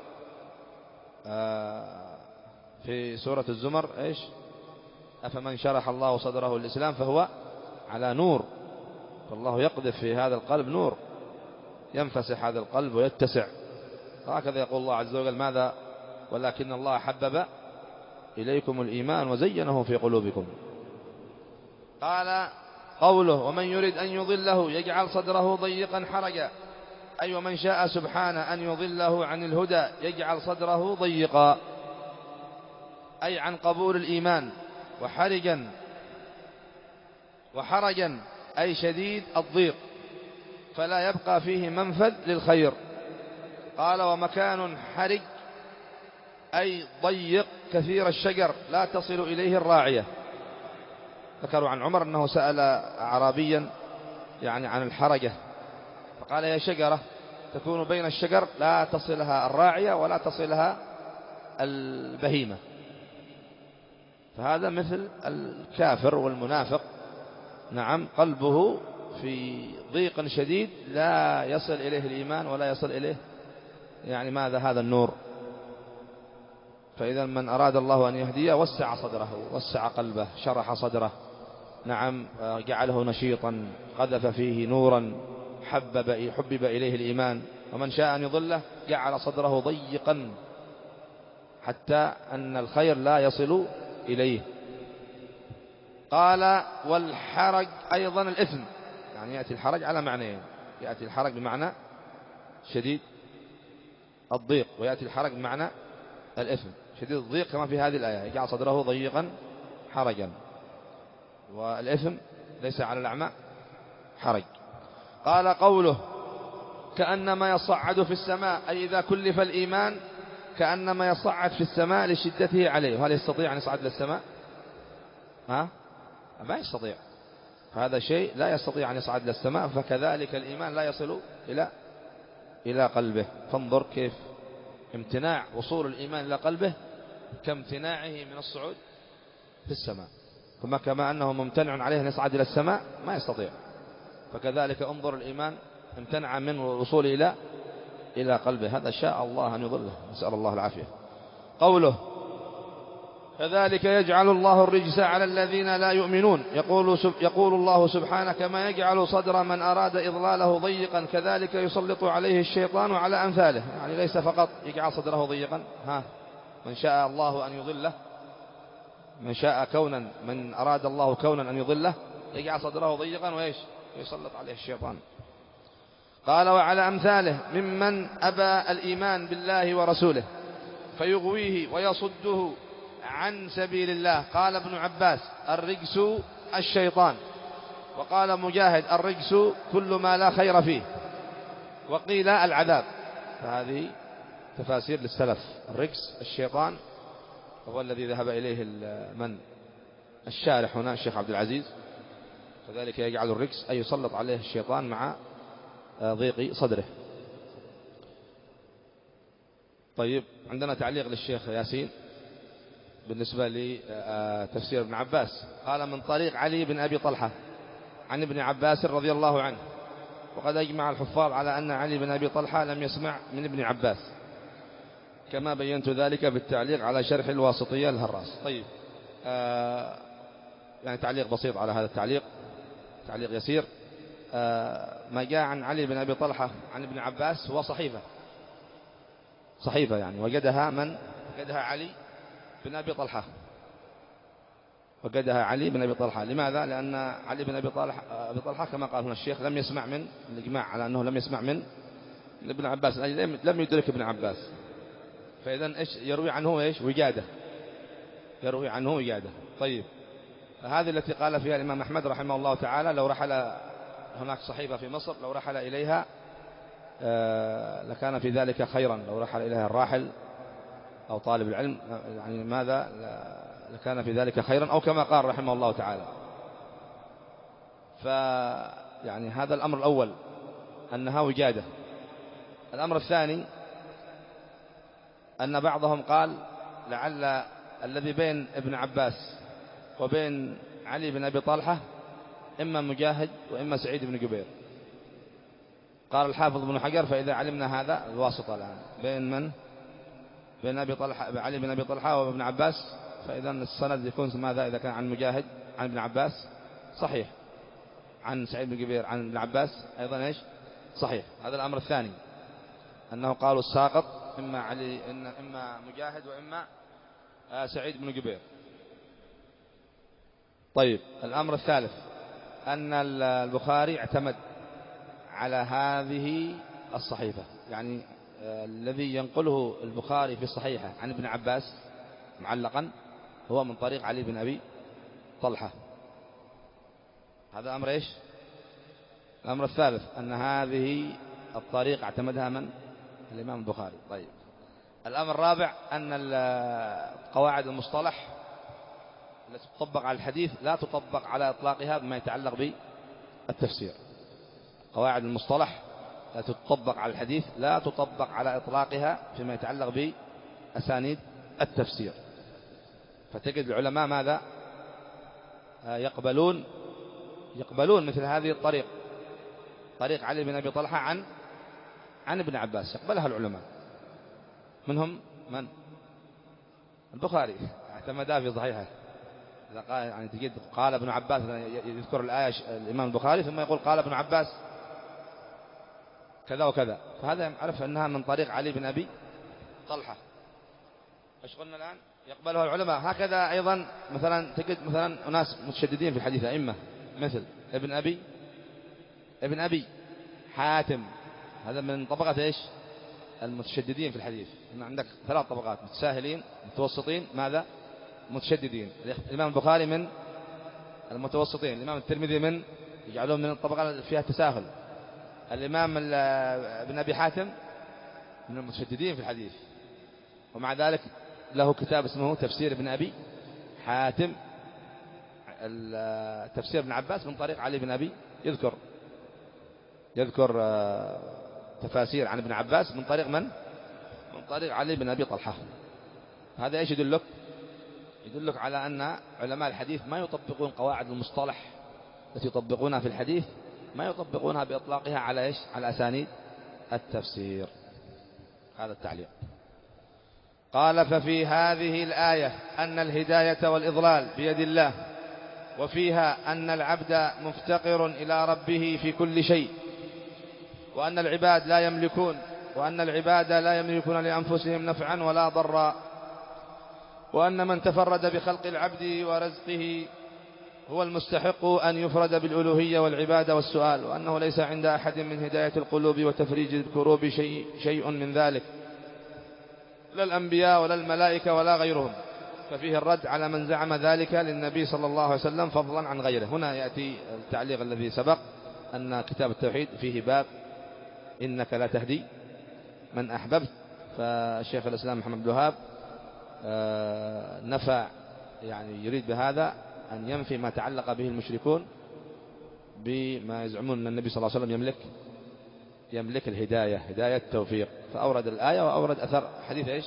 في سورة الزمر إيش؟ أفمن شرح الله صدره للإسلام فهو على نور. فالله يقذف في هذا القلب نور ينفسح هذا القلب ويتسع. هكذا يقول الله عز وجل ماذا؟ ولكن الله حبب إليكم الإيمان وزينه في قلوبكم. قال قوله ومن يريد أن يضله يجعل صدره ضيقا حرجا أي ومن شاء سبحانه أن يضله عن الهدى يجعل صدره ضيقا أي عن قبول الإيمان، وحرجا وحرجا أي شديد الضيق فلا يبقى فيه منفذ للخير. قال ومكان حرج أي ضيق كثير الشجر لا تصل إليه الراعية. ذكروا عن عمر أنه سأل أعرابيا يعني عن الحرجة فقال هي شجرة تكون بين الشجر لا تصلها الراعية ولا تصلها البهيمة. فهذا مثل الكافر والمنافق نعم قلبه في ضيق شديد لا يصل إليه الإيمان ولا يصل إليه يعني ماذا هذا النور. فإذا من أراد الله أن يهديه وسع صدره وسع قلبه شرح صدره نعم جعله نشيطا قذف فيه نورا حبب, حبب إليه الإيمان. ومن شاء أن يضله جعل صدره ضيقا حتى أن الخير لا يصل إليه. قال والحرج أيضا الإثم، يعني يأتي الحرج على معنيين، يأتي الحرج بمعنى شديد الضيق ويأتي الحرج بمعنى الإثم شديد الضيق كما في هذه الآية يجعل صدره ضيقا حرجا، والإثم ليس على الأعمى حرج. قال قوله كأنما يصعد في السماء أي إذا كلف الإيمان كأنما يصعد في السماء لشدته عليه. هل يستطيع أن يصعد للسماء؟ ها؟ ما يستطيع، فهذا شيء لا يستطيع أن يصعد إلى السماء، فكذلك الإيمان لا يصل إلى إلى قلبه. فانظر كيف امتناع وصول الإيمان إلى قلبه كامتناعه من الصعود في السماء، ثم كما أنه ممتنع عليه أن يصعد إلى السماء ما يستطيع، فكذلك انظر الإيمان امتنع من الوصول إلى إلى قلبه، هذا شاء الله أن يضله، نسأل الله العافية. قوله كذلك يجعل الله الرجس على الذين لا يؤمنون، يقول, يقول الله سبحانه كما يجعل صدر من أراد إضلاله ضيقا كذلك يسلط عليه الشيطان على أمثاله، يعني ليس فقط يجعل صدره ضيقا، ها من شاء الله أن يضله، من شاء كونا من أراد الله كونا أن يضله يجعل صدره ضيقا وإيش ويسلط عليه الشيطان. قال وعلى أمثاله ممن أبى الإيمان بالله ورسوله فيغويه ويصده عن سبيل الله. قال ابن عباس الرجس الشيطان، وقال مجاهد الرجس كل ما لا خير فيه، وقيل العذاب. فهذه تفاسير للسلف. الرجس الشيطان هو الذي ذهب إليه من الشارح هنا الشيخ عبد العزيز، كذلك يجعل الرجس أي يسلط عليه الشيطان مع ضيق صدره. طيب عندنا تعليق للشيخ ياسين بالنسبة لتفسير ابن عباس. قال من طريق علي بن أبي طلحة عن ابن عباس رضي الله عنه، وقد أجمع الحفاظ على أن علي بن أبي طلحة لم يسمع من ابن عباس، كما بينت ذلك بالتعليق على شرح الواسطية الهراس. طيب آه يعني تعليق بسيط على هذا التعليق، تعليق يسير. آه ما جاء عن علي بن أبي طلحة عن ابن عباس هو صحيفة، صحيفة يعني وجدها من وجدها علي بن أبي طلحة، وجدها علي بن أبي طلحة. لماذا؟ لأن علي بن أبي طلحة, أبي طلحة كما قال هنا الشيخ لم يسمع من الإجماع على أنه لم يسمع من ابن عباس، لم يدرك ابن عباس، فإذا إيش يروي عنه إيش وجادة، يروي عنه وجادة. طيب هذه التي قال فيها الإمام أحمد رحمه الله تعالى لو رحل هناك صحيفة في مصر لو رحل إليها لكان في ذلك خيرا، لو رحل إليها الراحل أو طالب العلم يعني ماذا لكان في ذلك خيرا، أو كما قال رحمه الله تعالى. فيعني هذا الأمر الأول أنها وجادة. الأمر الثاني أن بعضهم قال لعل الذي بين ابن عباس وبين علي بن أبي طلحة إما مجاهد وإما سعيد بن جبير. قال الحافظ بن حجر فإذا علمنا هذا الواسطة الآن بين من بين أبي طلحة علي بن أبي طلحة وابن عباس، فإذا السند يكون ماذا إذا كان عن مجاهد عن ابن عباس صحيح، عن سعيد بن جبير عن ابن عباس أيضا إيش صحيح. هذا الأمر الثاني أنه قالوا الساقط إما علي إن إما مجاهد وإما سعيد بن جبير. طيب الأمر الثالث أن البخاري اعتمد على هذه الصحيفة، يعني الذي ينقله البخاري في الصحيحة عن ابن عباس معلقا هو من طريق علي بن أبي طلحة. هذا أمر إيش؟ الأمر الثالث أن هذه الطريق اعتمدها من؟ الإمام البخاري. طيب الأمر الرابع أن قواعد المصطلح التي تطبق على الحديث لا تطبق على إطلاقها بما يتعلق بالتفسير. قواعد المصطلح التي تطبق على الحديث لا تطبق على إطلاقها فيما يتعلق بأسانيد التفسير. فتجد العلماء ماذا يقبلون يقبلون مثل هذه الطريق، طريق علي بن أبي طلحة عن عن ابن عباس، يقبلها العلماء. منهم من؟ البخاري اعتمدها في صحيحه. إذا قال يعني تجد قال ابن عباس يذكر الآية الإمام البخاري ثم يقول قال ابن عباس كذا وكذا، فهذا يعرف أنها من طريق علي بن أبي طلحة. ايش قلنا الآن؟ يقبلها العلماء. هكذا أيضا مثلا تجد مثلا ناس متشددين في الحديث أئمة مثل ابن أبي ابن أبي حاتم، هذا من طبقة إيش؟ المتشددين في الحديث. إن عندك ثلاث طبقات: متساهلين، متوسطين، ماذا؟ متشددين. الإمام البخاري من المتوسطين، الإمام الترمذي من يجعلون من الطبقة اللي فيها تساهل، الإمام ابن أبي حاتم من المتشددين في الحديث، ومع ذلك له كتاب اسمه تفسير ابن أبي حاتم تفسير ابن عباس من طريق علي بن أبي يذكر يذكر تفاسير عن ابن عباس من طريق من؟ من طريق علي بن أبي طلحة. هذا إيش يدلك؟ يدلك على أن علماء الحديث ما يطبقون قواعد المصطلح التي يطبقونها في الحديث، ما يطبقونها بإطلاقها على إيش؟ على أسانيد التفسير. هذا التعليق. قال: ففي هذه الآية أن الهداية والإضلال بيد الله، وفيها أن العبد مفتقر إلى ربه في كل شيء، وأن العباد لا يملكون وأن العباد لا يملكون لأنفسهم نفعا ولا ضرا، وأن من تفرد بخلق العبد ورزقه هو المستحق أن يفرد بالألوهية والعبادة والسؤال، وأنه ليس عند أحد من هداية القلوب وتفريج الكروب شيء, شيء من ذلك، لا الأنبياء ولا الملائكة ولا غيرهم. ففيه الرد على من زعم ذلك للنبي صلى الله عليه وسلم فضلا عن غيره. هنا يأتي التعليق الذي سبق أن كتاب التوحيد فيه باب إنك لا تهدي من أحببت، فالشيخ الإسلام محمد بن الوهاب نفى، يعني يريد بهذا أن ينفي ما تعلق به المشركون بما يزعمون أن النبي صلى الله عليه وسلم يملك يملك الهداية، هداية التوفيق. فأورد الآية وأورد أثر حديث إيش؟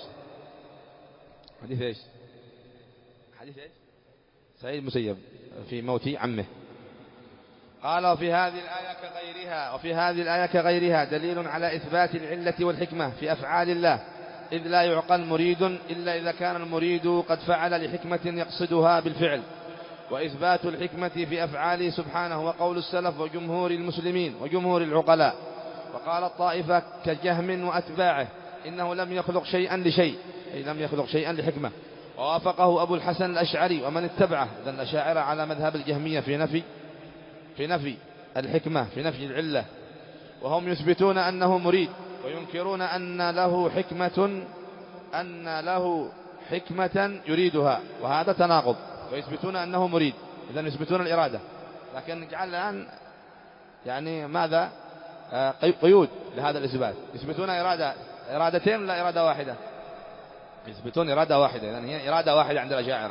حديث إيش؟ حديث إيش؟ سعيد المسيب في موت عمه. قال: وفي هذه الآية كغيرها وفي هذه الآية كغيرها دليل على إثبات العلة والحكمة في أفعال الله، إذ لا يعقل مريد إلا إذا كان المريد قد فعل لحكمة يقصدها بالفعل، وإثبات الحكمة في أفعاله سبحانه وقول السلف وجمهور المسلمين وجمهور العقلاء. وقال الطائفة كجهم وأتباعه إنه لم يخلق شيئا لشيء، أي لم يخلق شيئا لحكمة، ووافقه أبو الحسن الأشعري ومن اتبعه، إذن الأشاعرة على مذهب الجهمية في نفي في نفي الحكمة، في نفي العلة، وهم يثبتون أنه مريد وينكرون أن له حكمة أن له حكمة يريدها، وهذا تناقض. ويثبتون أنه مريد، إذن يثبتون الإرادة، لكن نجعل الآن يعني ماذا قيود لهذا الإثبات. يثبتون إرادة إرادتين ولا إرادة واحدة؟ يثبتون إرادة واحدة، يعني هي إرادة واحدة عند الأشاعرة،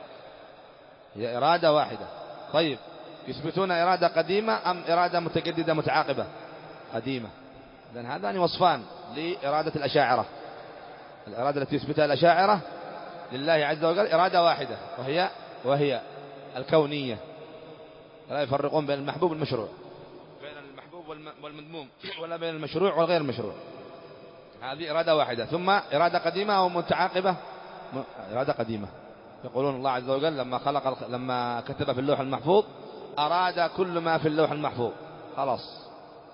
هي إرادة واحدة. طيب، يثبتون إرادة قديمة أم إرادة متجددة متعاقبة؟ قديمة. لأن هذان وصفان لإرادة الأشاعرة. الإرادة التي يثبتها الأشاعرة لله عز وجل إرادة واحدة، وهي وهي الكونية، لا يفرقون بين المحبوب والمشروع، بين المحبوب والمذموم، ولا بين المشروع والغير المشروع. هذه إرادة واحدة. ثم إرادة قديمة أو متعاقبة؟ إرادة قديمة. يقولون الله عز وجل لما خلق لما كتب في اللوح المحفوظ أراد كل ما في اللوح المحفوظ، خلاص،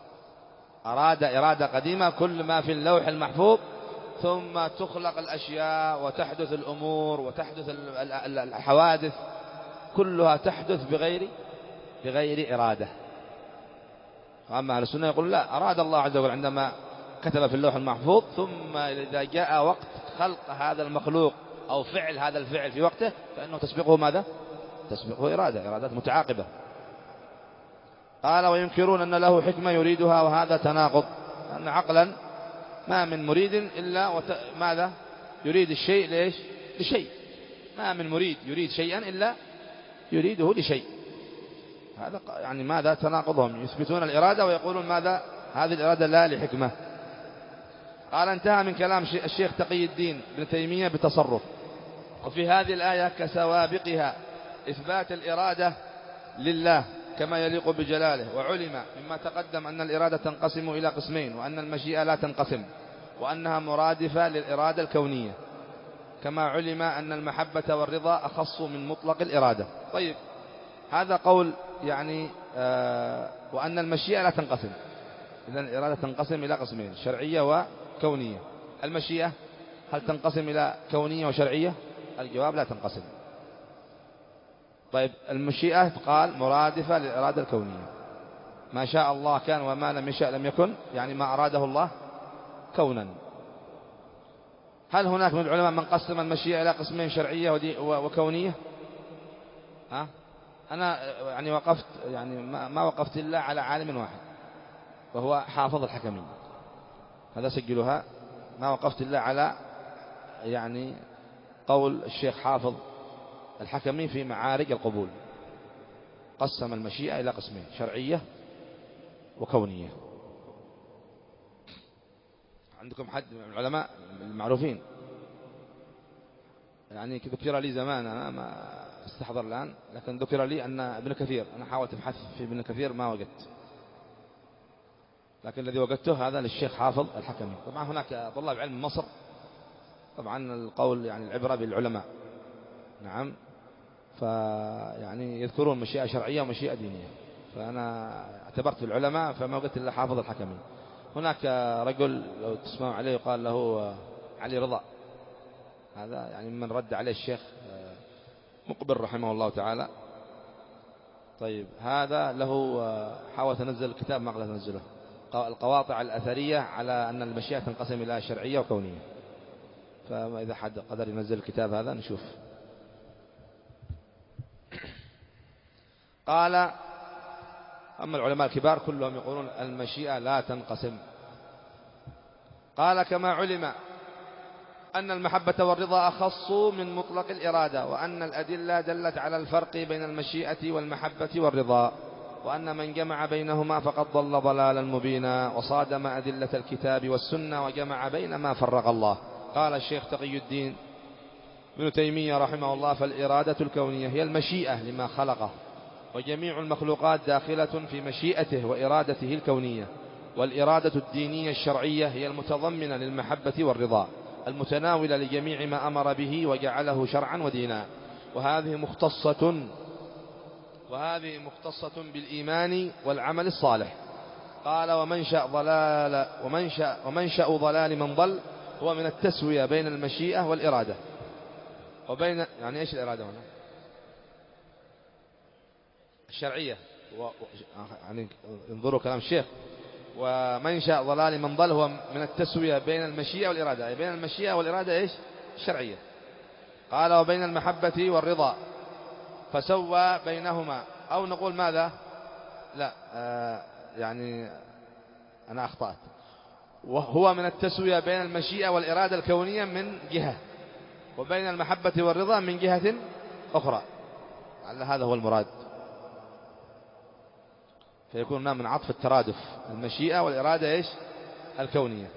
أراد إرادة قديمة كل ما في اللوح المحفوظ، ثم تخلق الأشياء وتحدث الأمور وتحدث الحوادث، كلها تحدث بغير بغير إرادة. أما أهل السنة يقول لا، أراد الله عز وجل عندما كتب في اللوح المحفوظ، ثم إذا جاء وقت خلق هذا المخلوق أو فعل هذا الفعل في وقته فإنه تسبقه ماذا؟ تسبقه إرادة، إرادات متعاقبة. قال: وينكرون أن له حكمة يريدها، وهذا تناقض، لأن عقلا ما من مريد إلا وت... ماذا؟ يريد الشيء ليش؟ لشيء. ما من مريد يريد شيئا إلا يريده لشيء. هذا يعني ماذا؟ تناقضهم، يثبتون الإرادة ويقولون ماذا؟ هذه الإرادة لا لحكمة. قال: انتهى من كلام الشيخ تقي الدين ابن تيمية بتصرف. وفي هذه الآية كسوابقها إثبات الإرادة لله كما يليق بجلاله. وعلم مما تقدم أن الإرادة تنقسم إلى قسمين، وأن المشيئة لا تنقسم، وأنها مرادفة للإرادة الكونية، كما علم أن المحبة والرضا أخص من مطلق الإرادة. طيب، هذا قول يعني آه وأن المشيئة لا تنقسم، إذن الإرادة تنقسم إلى قسمين، شرعية وكونية. المشيئة هل تنقسم إلى كونية وشرعية؟ الجواب لا تنقسم. طيب، المشيئة قال مرادفة للإرادة الكونية، ما شاء الله كان وما لم يشاء لم يكن، يعني ما أراده الله كونا. هل هناك من العلماء من قسم المشيئة إلى قسمين، شرعية وكونية؟ ها؟ أنا يعني وقفت يعني ما وقفت إلا على عالم واحد، وهو حافظ الحكمي، هذا سجلها. ما وقفت إلا على يعني قول الشيخ حافظ الحكمي في معارج القبول، قسم المشيئة إلى قسمين: شرعية وكونية. عندكم حد من العلماء المعروفين؟ يعني ذكر لي زمان، أنا ما استحضر الآن، لكن ذكر لي أن ابن كثير، أنا حاولت أبحث في ابن كثير ما وجدت، لكن الذي وجدته هذا للشيخ حافظ الحكمي. طبعا هناك طلاب علم مصر، طبعا القول يعني العبرة بالعلماء، نعم، فيعني يذكرون مشيئة شرعية ومشيئة دينية، فأنا اعتبرت بالعلماء فما وجدت إلا حافظ الحكمي. هناك رجل لو تسمعوا عليه يقال له علي رضا، هذا يعني من رد عليه الشيخ مقبل رحمه الله تعالى. طيب هذا له حاول تنزل الكتاب ما قدر تنزله، القواطع الأثرية على أن المشيئة تنقسم إلى شرعية وكونية، فإذا حد قدر ينزل الكتاب هذا نشوف. قال: أما العلماء الكبار كلهم يقولون المشيئة لا تنقسم. قال: كما علم أن المحبة والرضا أخص من مطلق الإرادة، وأن الأدلة دلت على الفرق بين المشيئة والمحبة والرضا، وأن من جمع بينهما فقد ضل ضلالا مبينا، وصادم أدلة الكتاب والسنة وجمع بين ما فرق الله. قال الشيخ تقي الدين ابن تيمية رحمه الله: فالإرادة الكونية هي المشيئة لما خلقه، وجميع المخلوقات داخلة في مشيئته وإرادته الكونية، والإرادة الدينية الشرعية هي المتضمنة للمحبة والرضا، المتناولة لجميع ما أمر به وجعله شرعا ودينا، وهذه مختصة وهذه مختصة بالإيمان والعمل الصالح. قال: ومنشأ ضلال ومنشأ ومنشأ ضلال من ضل هو من التسوية بين المشيئة والإرادة وبين، يعني إيش الإرادة هنا؟ الشرعية و... يعني انظروا كلام الشيخ: ومنشأ ضلال من ضل هو من التسوية بين المشيئة والإرادة، أي بين المشيئة والإرادة إيش؟ الشرعية. قال: وبين المحبة والرضا فسوى بينهما، أو نقول ماذا؟ لا آه يعني أنا أخطأت، وهو من التسوية بين المشيئة والإرادة الكونية من جهة، وبين المحبة والرضا من جهة أخرى، لعل هذا هو المراد، فيكون من عطف الترادف المشيئة والإرادة إيش؟ الكونية.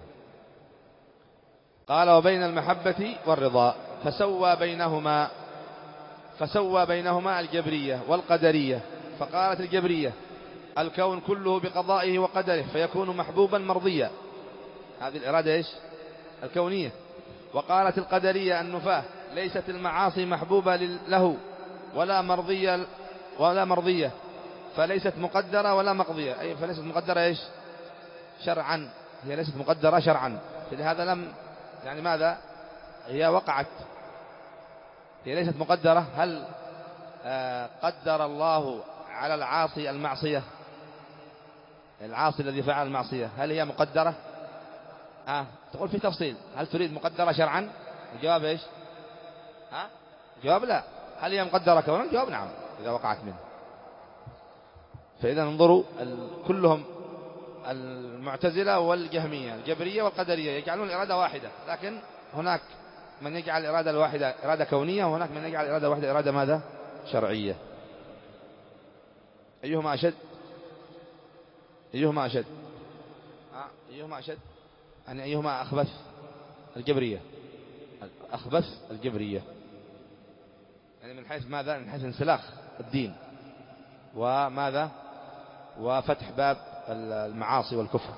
قال: وبين المحبة والرضا فسوى بينهما فسوى بينهما الجبرية والقدرية، فقالت الجبرية: الكون كله بقضائه وقدره فيكون محبوبا مرضيا، هذه الإرادة إيش؟ الكونية. وقالت القدرية النفاة: ليست المعاصي محبوبة له ولا مرضية ولا مرضية فليست مقدرة ولا مقضية، أي فليست مقدرة إيش؟ شرعا، هي ليست مقدرة شرعا، فلهذا لم يعني ماذا؟ هي وقعت، هي ليست مقدرة. هل آه قدر الله على العاصي المعصية؟ العاصي الذي فعل المعصية هل هي مقدرة؟ آه تقول في تفصيل، هل تريد مقدرة شرعا؟ الجواب إيش؟ ها؟ الجواب لا. هل هي مقدرة كونا؟ الجواب نعم إذا وقعت منه. فإذا انظروا كلهم المعتزلة والجهمية الجبرية والقدرية يجعلون الإرادة واحدة، لكن هناك من يجعل الإرادة الواحدة إرادة كونية، وهناك من يجعل الإرادة الواحدة إرادة ماذا؟ شرعية. أيهما أشد؟ أيهما أشد؟ آه. أيهما أشد؟ يعني أيهما أخبث؟ الجبرية. أخبث الجبرية، يعني من حيث ماذا؟ من حيث انسلاخ الدين وماذا؟ وفتح باب المعاصي والكفر.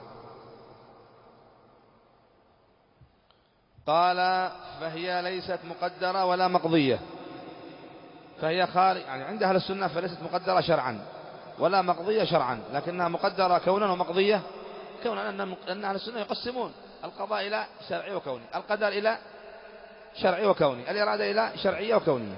قال: فهي ليست مقدرة ولا مقضية، فهي خارج يعني عند أهل السنة فليست مقدرة شرعا ولا مقضية شرعا، لكنها مقدرة كونا ومقضية كونا، أن أهل السنة يقسمون القضاء إلى شرعي وكوني، القدر إلى شرعي وكوني، الإرادة إلى شرعية وكونية.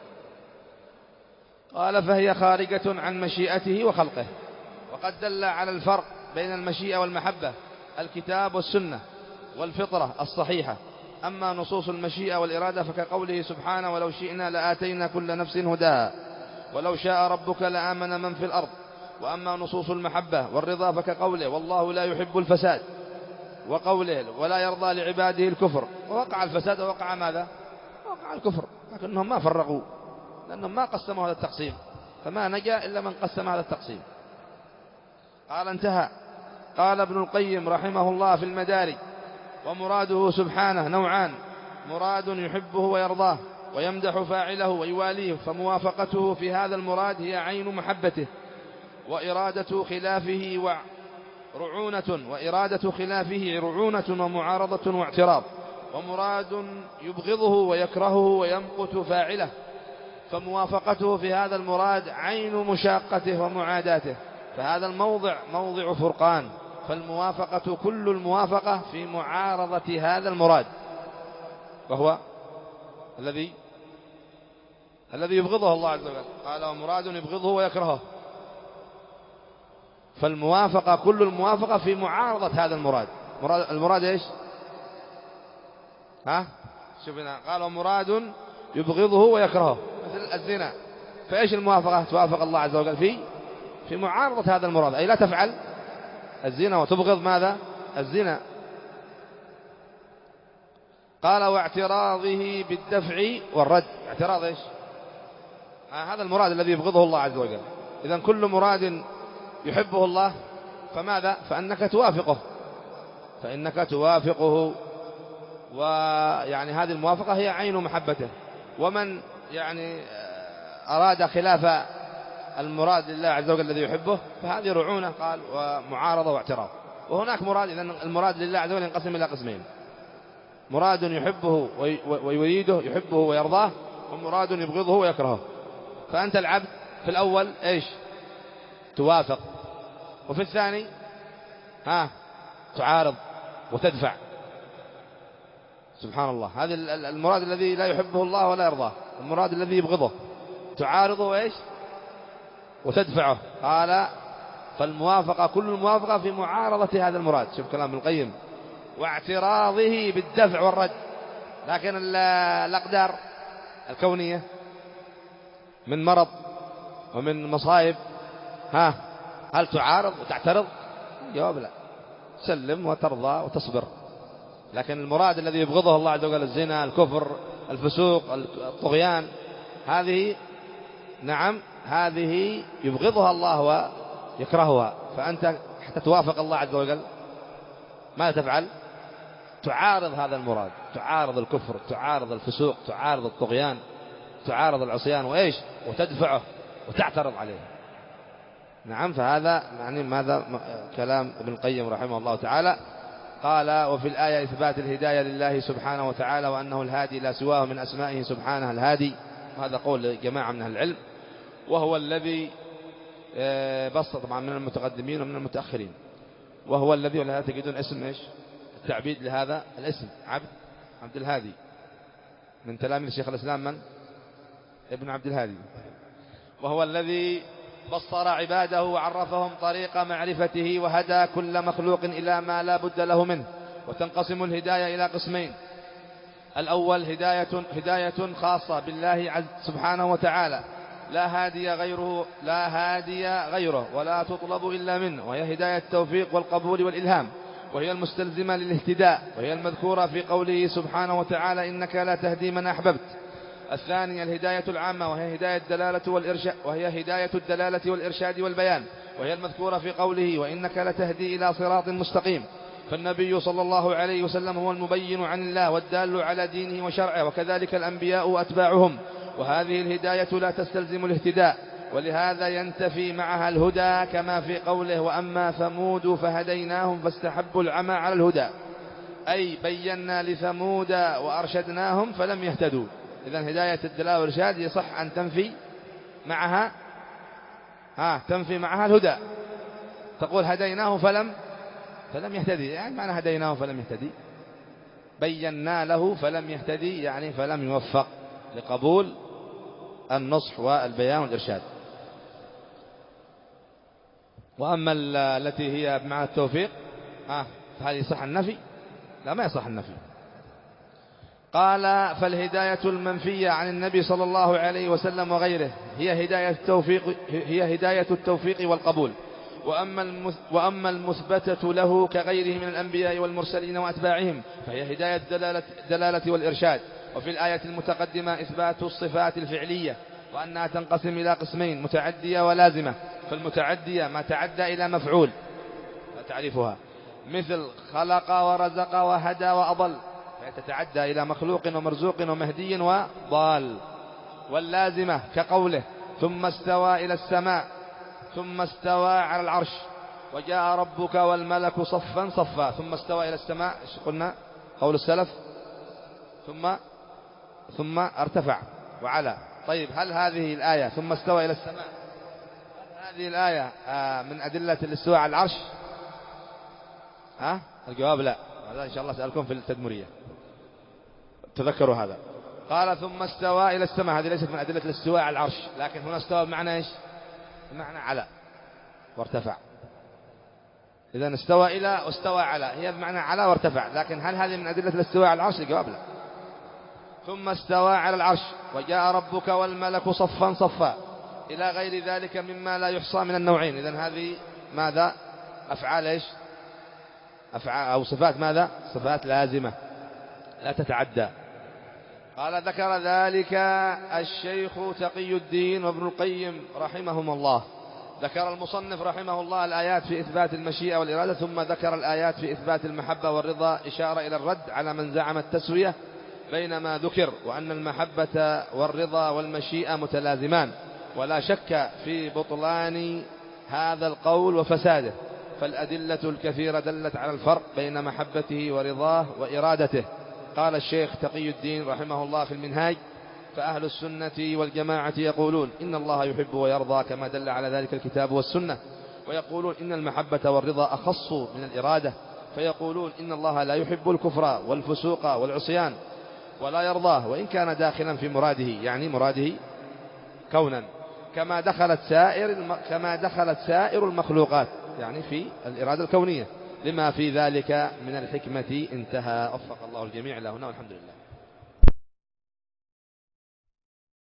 قال: فهي خارجة عن مشيئته وخلقه، وقد دل على الفرق بين المشيئة والمحبة الكتاب والسنة والفطرة الصحيحة. أما نصوص المشيئة والإرادة فكقوله سبحانه: ولو شئنا لآتينا كل نفس هداها ولو شاء ربك لآمن من في الأرض. وأما نصوص المحبة والرضا فكقوله: والله لا يحب الفساد، وقوله: ولا يرضى لعباده الكفر. ووقع الفساد ووقع ماذا؟ وقع الكفر، لكنهم ما فرقوا، لأنهم ما قسموا هذا التقسيم، فما نجا إلا من قسم هذا التقسيم. قال انتهى. قال ابن القيم رحمه الله في المدارج: ومراده سبحانه نوعان: مراد يحبه ويرضاه ويمدح فاعله ويواليه، فموافقته في هذا المراد هي عين محبته، وإرادة خلافه ورعونة وإرادة خلافه رعونة ومعارضة واعتراض. ومراد يبغضه ويكرهه ويمقت فاعله، فموافقته في هذا المراد عين مشاقته ومعاداته، فهذا الموضع موضع فرقان، فالموافقة كل الموافقة في معارضة هذا المراد، وهو الذي الذي يبغضه الله عز وجل. قال: ومراد يبغضه ويكرهه، فالموافقة كل الموافقة في معارضة هذا المراد. مراد المراد إيش؟ ها شوفنا. قال: ومراد يبغضه ويكرهه، مثل الزنا، فإيش الموافقة؟ توافق الله عز وجل في في معارضة هذا المراد، أي لا تفعل الزنا وتبغض ماذا؟ الزنا. قال: واعتراضه بالدفع والرد. اعتراض إيش؟ هذا المراد الذي يبغضه الله عز وجل. إذن كل مراد يحبه الله فماذا؟ فإنك توافقه فإنك توافقه ويعني هذه الموافقة هي عين محبته. ومن يعني أراد خلاف المراد لله عز وجل الذي يحبه فهذه رعونة، قال، ومعارضة واعتراض. وهناك مراد، إذن المراد لله عز وجل ينقسم إلى قسمين: مراد يحبه ويريده، يحبه ويرضاه، ومراد يبغضه ويكرهه. فأنت العبد في الأول إيش؟ توافق، وفي الثاني ها تعارض وتدفع. سبحان الله. هذا المراد الذي لا يحبه الله ولا يرضاه، المراد الذي يبغضه تعارضه إيش؟ وتدفعه. قال: فالموافقة كل الموافقة في معارضة هذا المراد. شوف كلام ابن القيم: واعتراضه بالدفع والرد. لكن الأقدار الكونية من مرض ومن مصائب، ها هل تعارض وتعترض؟ جواب لا، سلم وترضى وتصبر. لكن المراد الذي يبغضه الله عز وجل، الزنا، الكفر، الفسوق، الطغيان، هذه نعم هذه يبغضها الله ويكرهها، فأنت حتى توافق الله عز وجل ماذا تفعل؟ تعارض هذا المراد، تعارض الكفر، تعارض الفسوق، تعارض الطغيان، تعارض العصيان، وإيش؟ وتدفعه وتعترض عليه. نعم. فهذا يعني ماذا كلام ابن القيم رحمه الله تعالى. قال: وفي الآية إثبات الهداية لله سبحانه وتعالى، وأنه الهادي لا سواه من أسمائه سبحانه الهادي. هذا قول جماعة من أهل العلم، وهو الذي بسط طبعا من المتقدمين ومن المتأخرين، وهو الذي، ولا تجدون اسم إيش التعبيد لهذا الاسم؟ عبد عبد الهادي، من تلاميذ شيخ الإسلام من؟ ابن عبد الهادي. وهو الذي بصر عباده وعرفهم طريق معرفته، وهدى كل مخلوق إلى ما لا بد له منه. وتنقسم الهداية إلى قسمين: الأول هداية هداية خاصة بالله عز سبحانه وتعالى، لا هادي غيره لا هادي غيره ولا تطلب إلا منه، وهي هداية التوفيق والقبول والإلهام، وهي المستلزمة للاهتداء، وهي المذكورة في قوله سبحانه وتعالى: إنك لا تهدي من أحببت. الثانية الهداية العامة، وهي هداية الدلالة والإرشاد وهي هداية الدلالة والإرشاد والبيان، وهي المذكورة في قوله: وإنك لتهدي إلى صراط مستقيم. فالنبي صلى الله عليه وسلم هو المبين عن الله والدال على دينه وشرعه، وكذلك الأنبياء وأتباعهم. وهذه الهداية لا تستلزم الاهتداء، ولهذا ينتفي معها الهدى، كما في قوله: وأما ثمود فهديناهم فاستحبوا العمى على الهدى، أي بينا لثمود وأرشدناهم فلم يهتدوا. إذن هداية الدلالة والإرشاد يصح أن تنفي معها ها تنفي معها الهدى. تقول هديناه فلم فلم يهتدي، يعني معنى هديناه فلم يهتدي، بينا له فلم يهتدي، يعني فلم يوفق لقبول النصح والبيان والإرشاد. وأما التي هي بمعنى التوفيق ها فهل يصح النفي؟ لا، ما يصح النفي. قال: فالهداية المنفية عن النبي صلى الله عليه وسلم وغيره هي هداية التوفيق هي هداية التوفيق والقبول. وأما وأما المثبتة له كغيره من الأنبياء والمرسلين وأتباعهم فهي هداية الدلالة, الدلالة والإرشاد. وفي الآية المتقدمة إثبات الصفات الفعلية وأنها تنقسم إلى قسمين: متعدية ولازمة. فالمتعدية ما تعدى إلى مفعول تعرفها، مثل خلق ورزق وهدى وأضل، تتعدى إلى مخلوق ومرزوق ومهدي وضال. واللازمة كقوله: ثم استوى إلى السماء ثم استوى على العرش وجاء ربك والملك صفا صفا. ثم استوى إلى السماء، ايش قلنا؟ قول السلف: ثم ثم ارتفع وعلى. طيب، هل هذه الآية ثم استوى إلى السماء هل هذه الآية من أدلة الاستواء على العرش؟ ها؟ الجواب لا. هذا إن شاء الله سألكم في التدمرية، تذكروا هذا. قال: ثم استوى إلى السماء، هذه ليست من أدلة الاستواء على العرش، لكن هنا استوى بمعنى إيش؟ بمعنى على وارتفع. إذا استوى إلى واستوى على، هي بمعنى على وارتفع، لكن هل هذه من أدلة الاستواء على العرش؟ الجواب لا. ثم استوى على العرش وجاء ربك والملك صفا صفا إلى غير ذلك مما لا يحصى من النوعين. إذن هذه ماذا؟ أفعال إيش؟ أفعال أو صفات ماذا؟ صفات لازمة لا تتعدى. قال: ذكر ذلك الشيخ تقي الدين وابن القيم رحمهم الله. ذكر المصنف رحمه الله الآيات في إثبات المشيئة والإرادة، ثم ذكر الآيات في إثبات المحبة والرضا، إشارة إلى الرد على من زعم التسوية بين ما ذكر، وأن المحبة والرضا والمشيئة متلازمان، ولا شك في بطلان هذا القول وفساده، فالأدلة الكثيرة دلت على الفرق بين محبته ورضاه وإرادته. قال الشيخ تقي الدين رحمه الله في المنهاج: فأهل السنة والجماعة يقولون إن الله يحب ويرضى كما دل على ذلك الكتاب والسنة، ويقولون إن المحبة والرضا أخص من الإرادة، فيقولون إن الله لا يحب الكفر والفسوق والعصيان ولا يرضاه وإن كان داخلا في مراده، يعني مراده كونا، كما دخلت سائر الم... كما دخلت سائر المخلوقات، يعني في الإرادة الكونية، لما في ذلك من الحكمة. انتهى. وفق الله الجميع إلى هنا والحمد لله.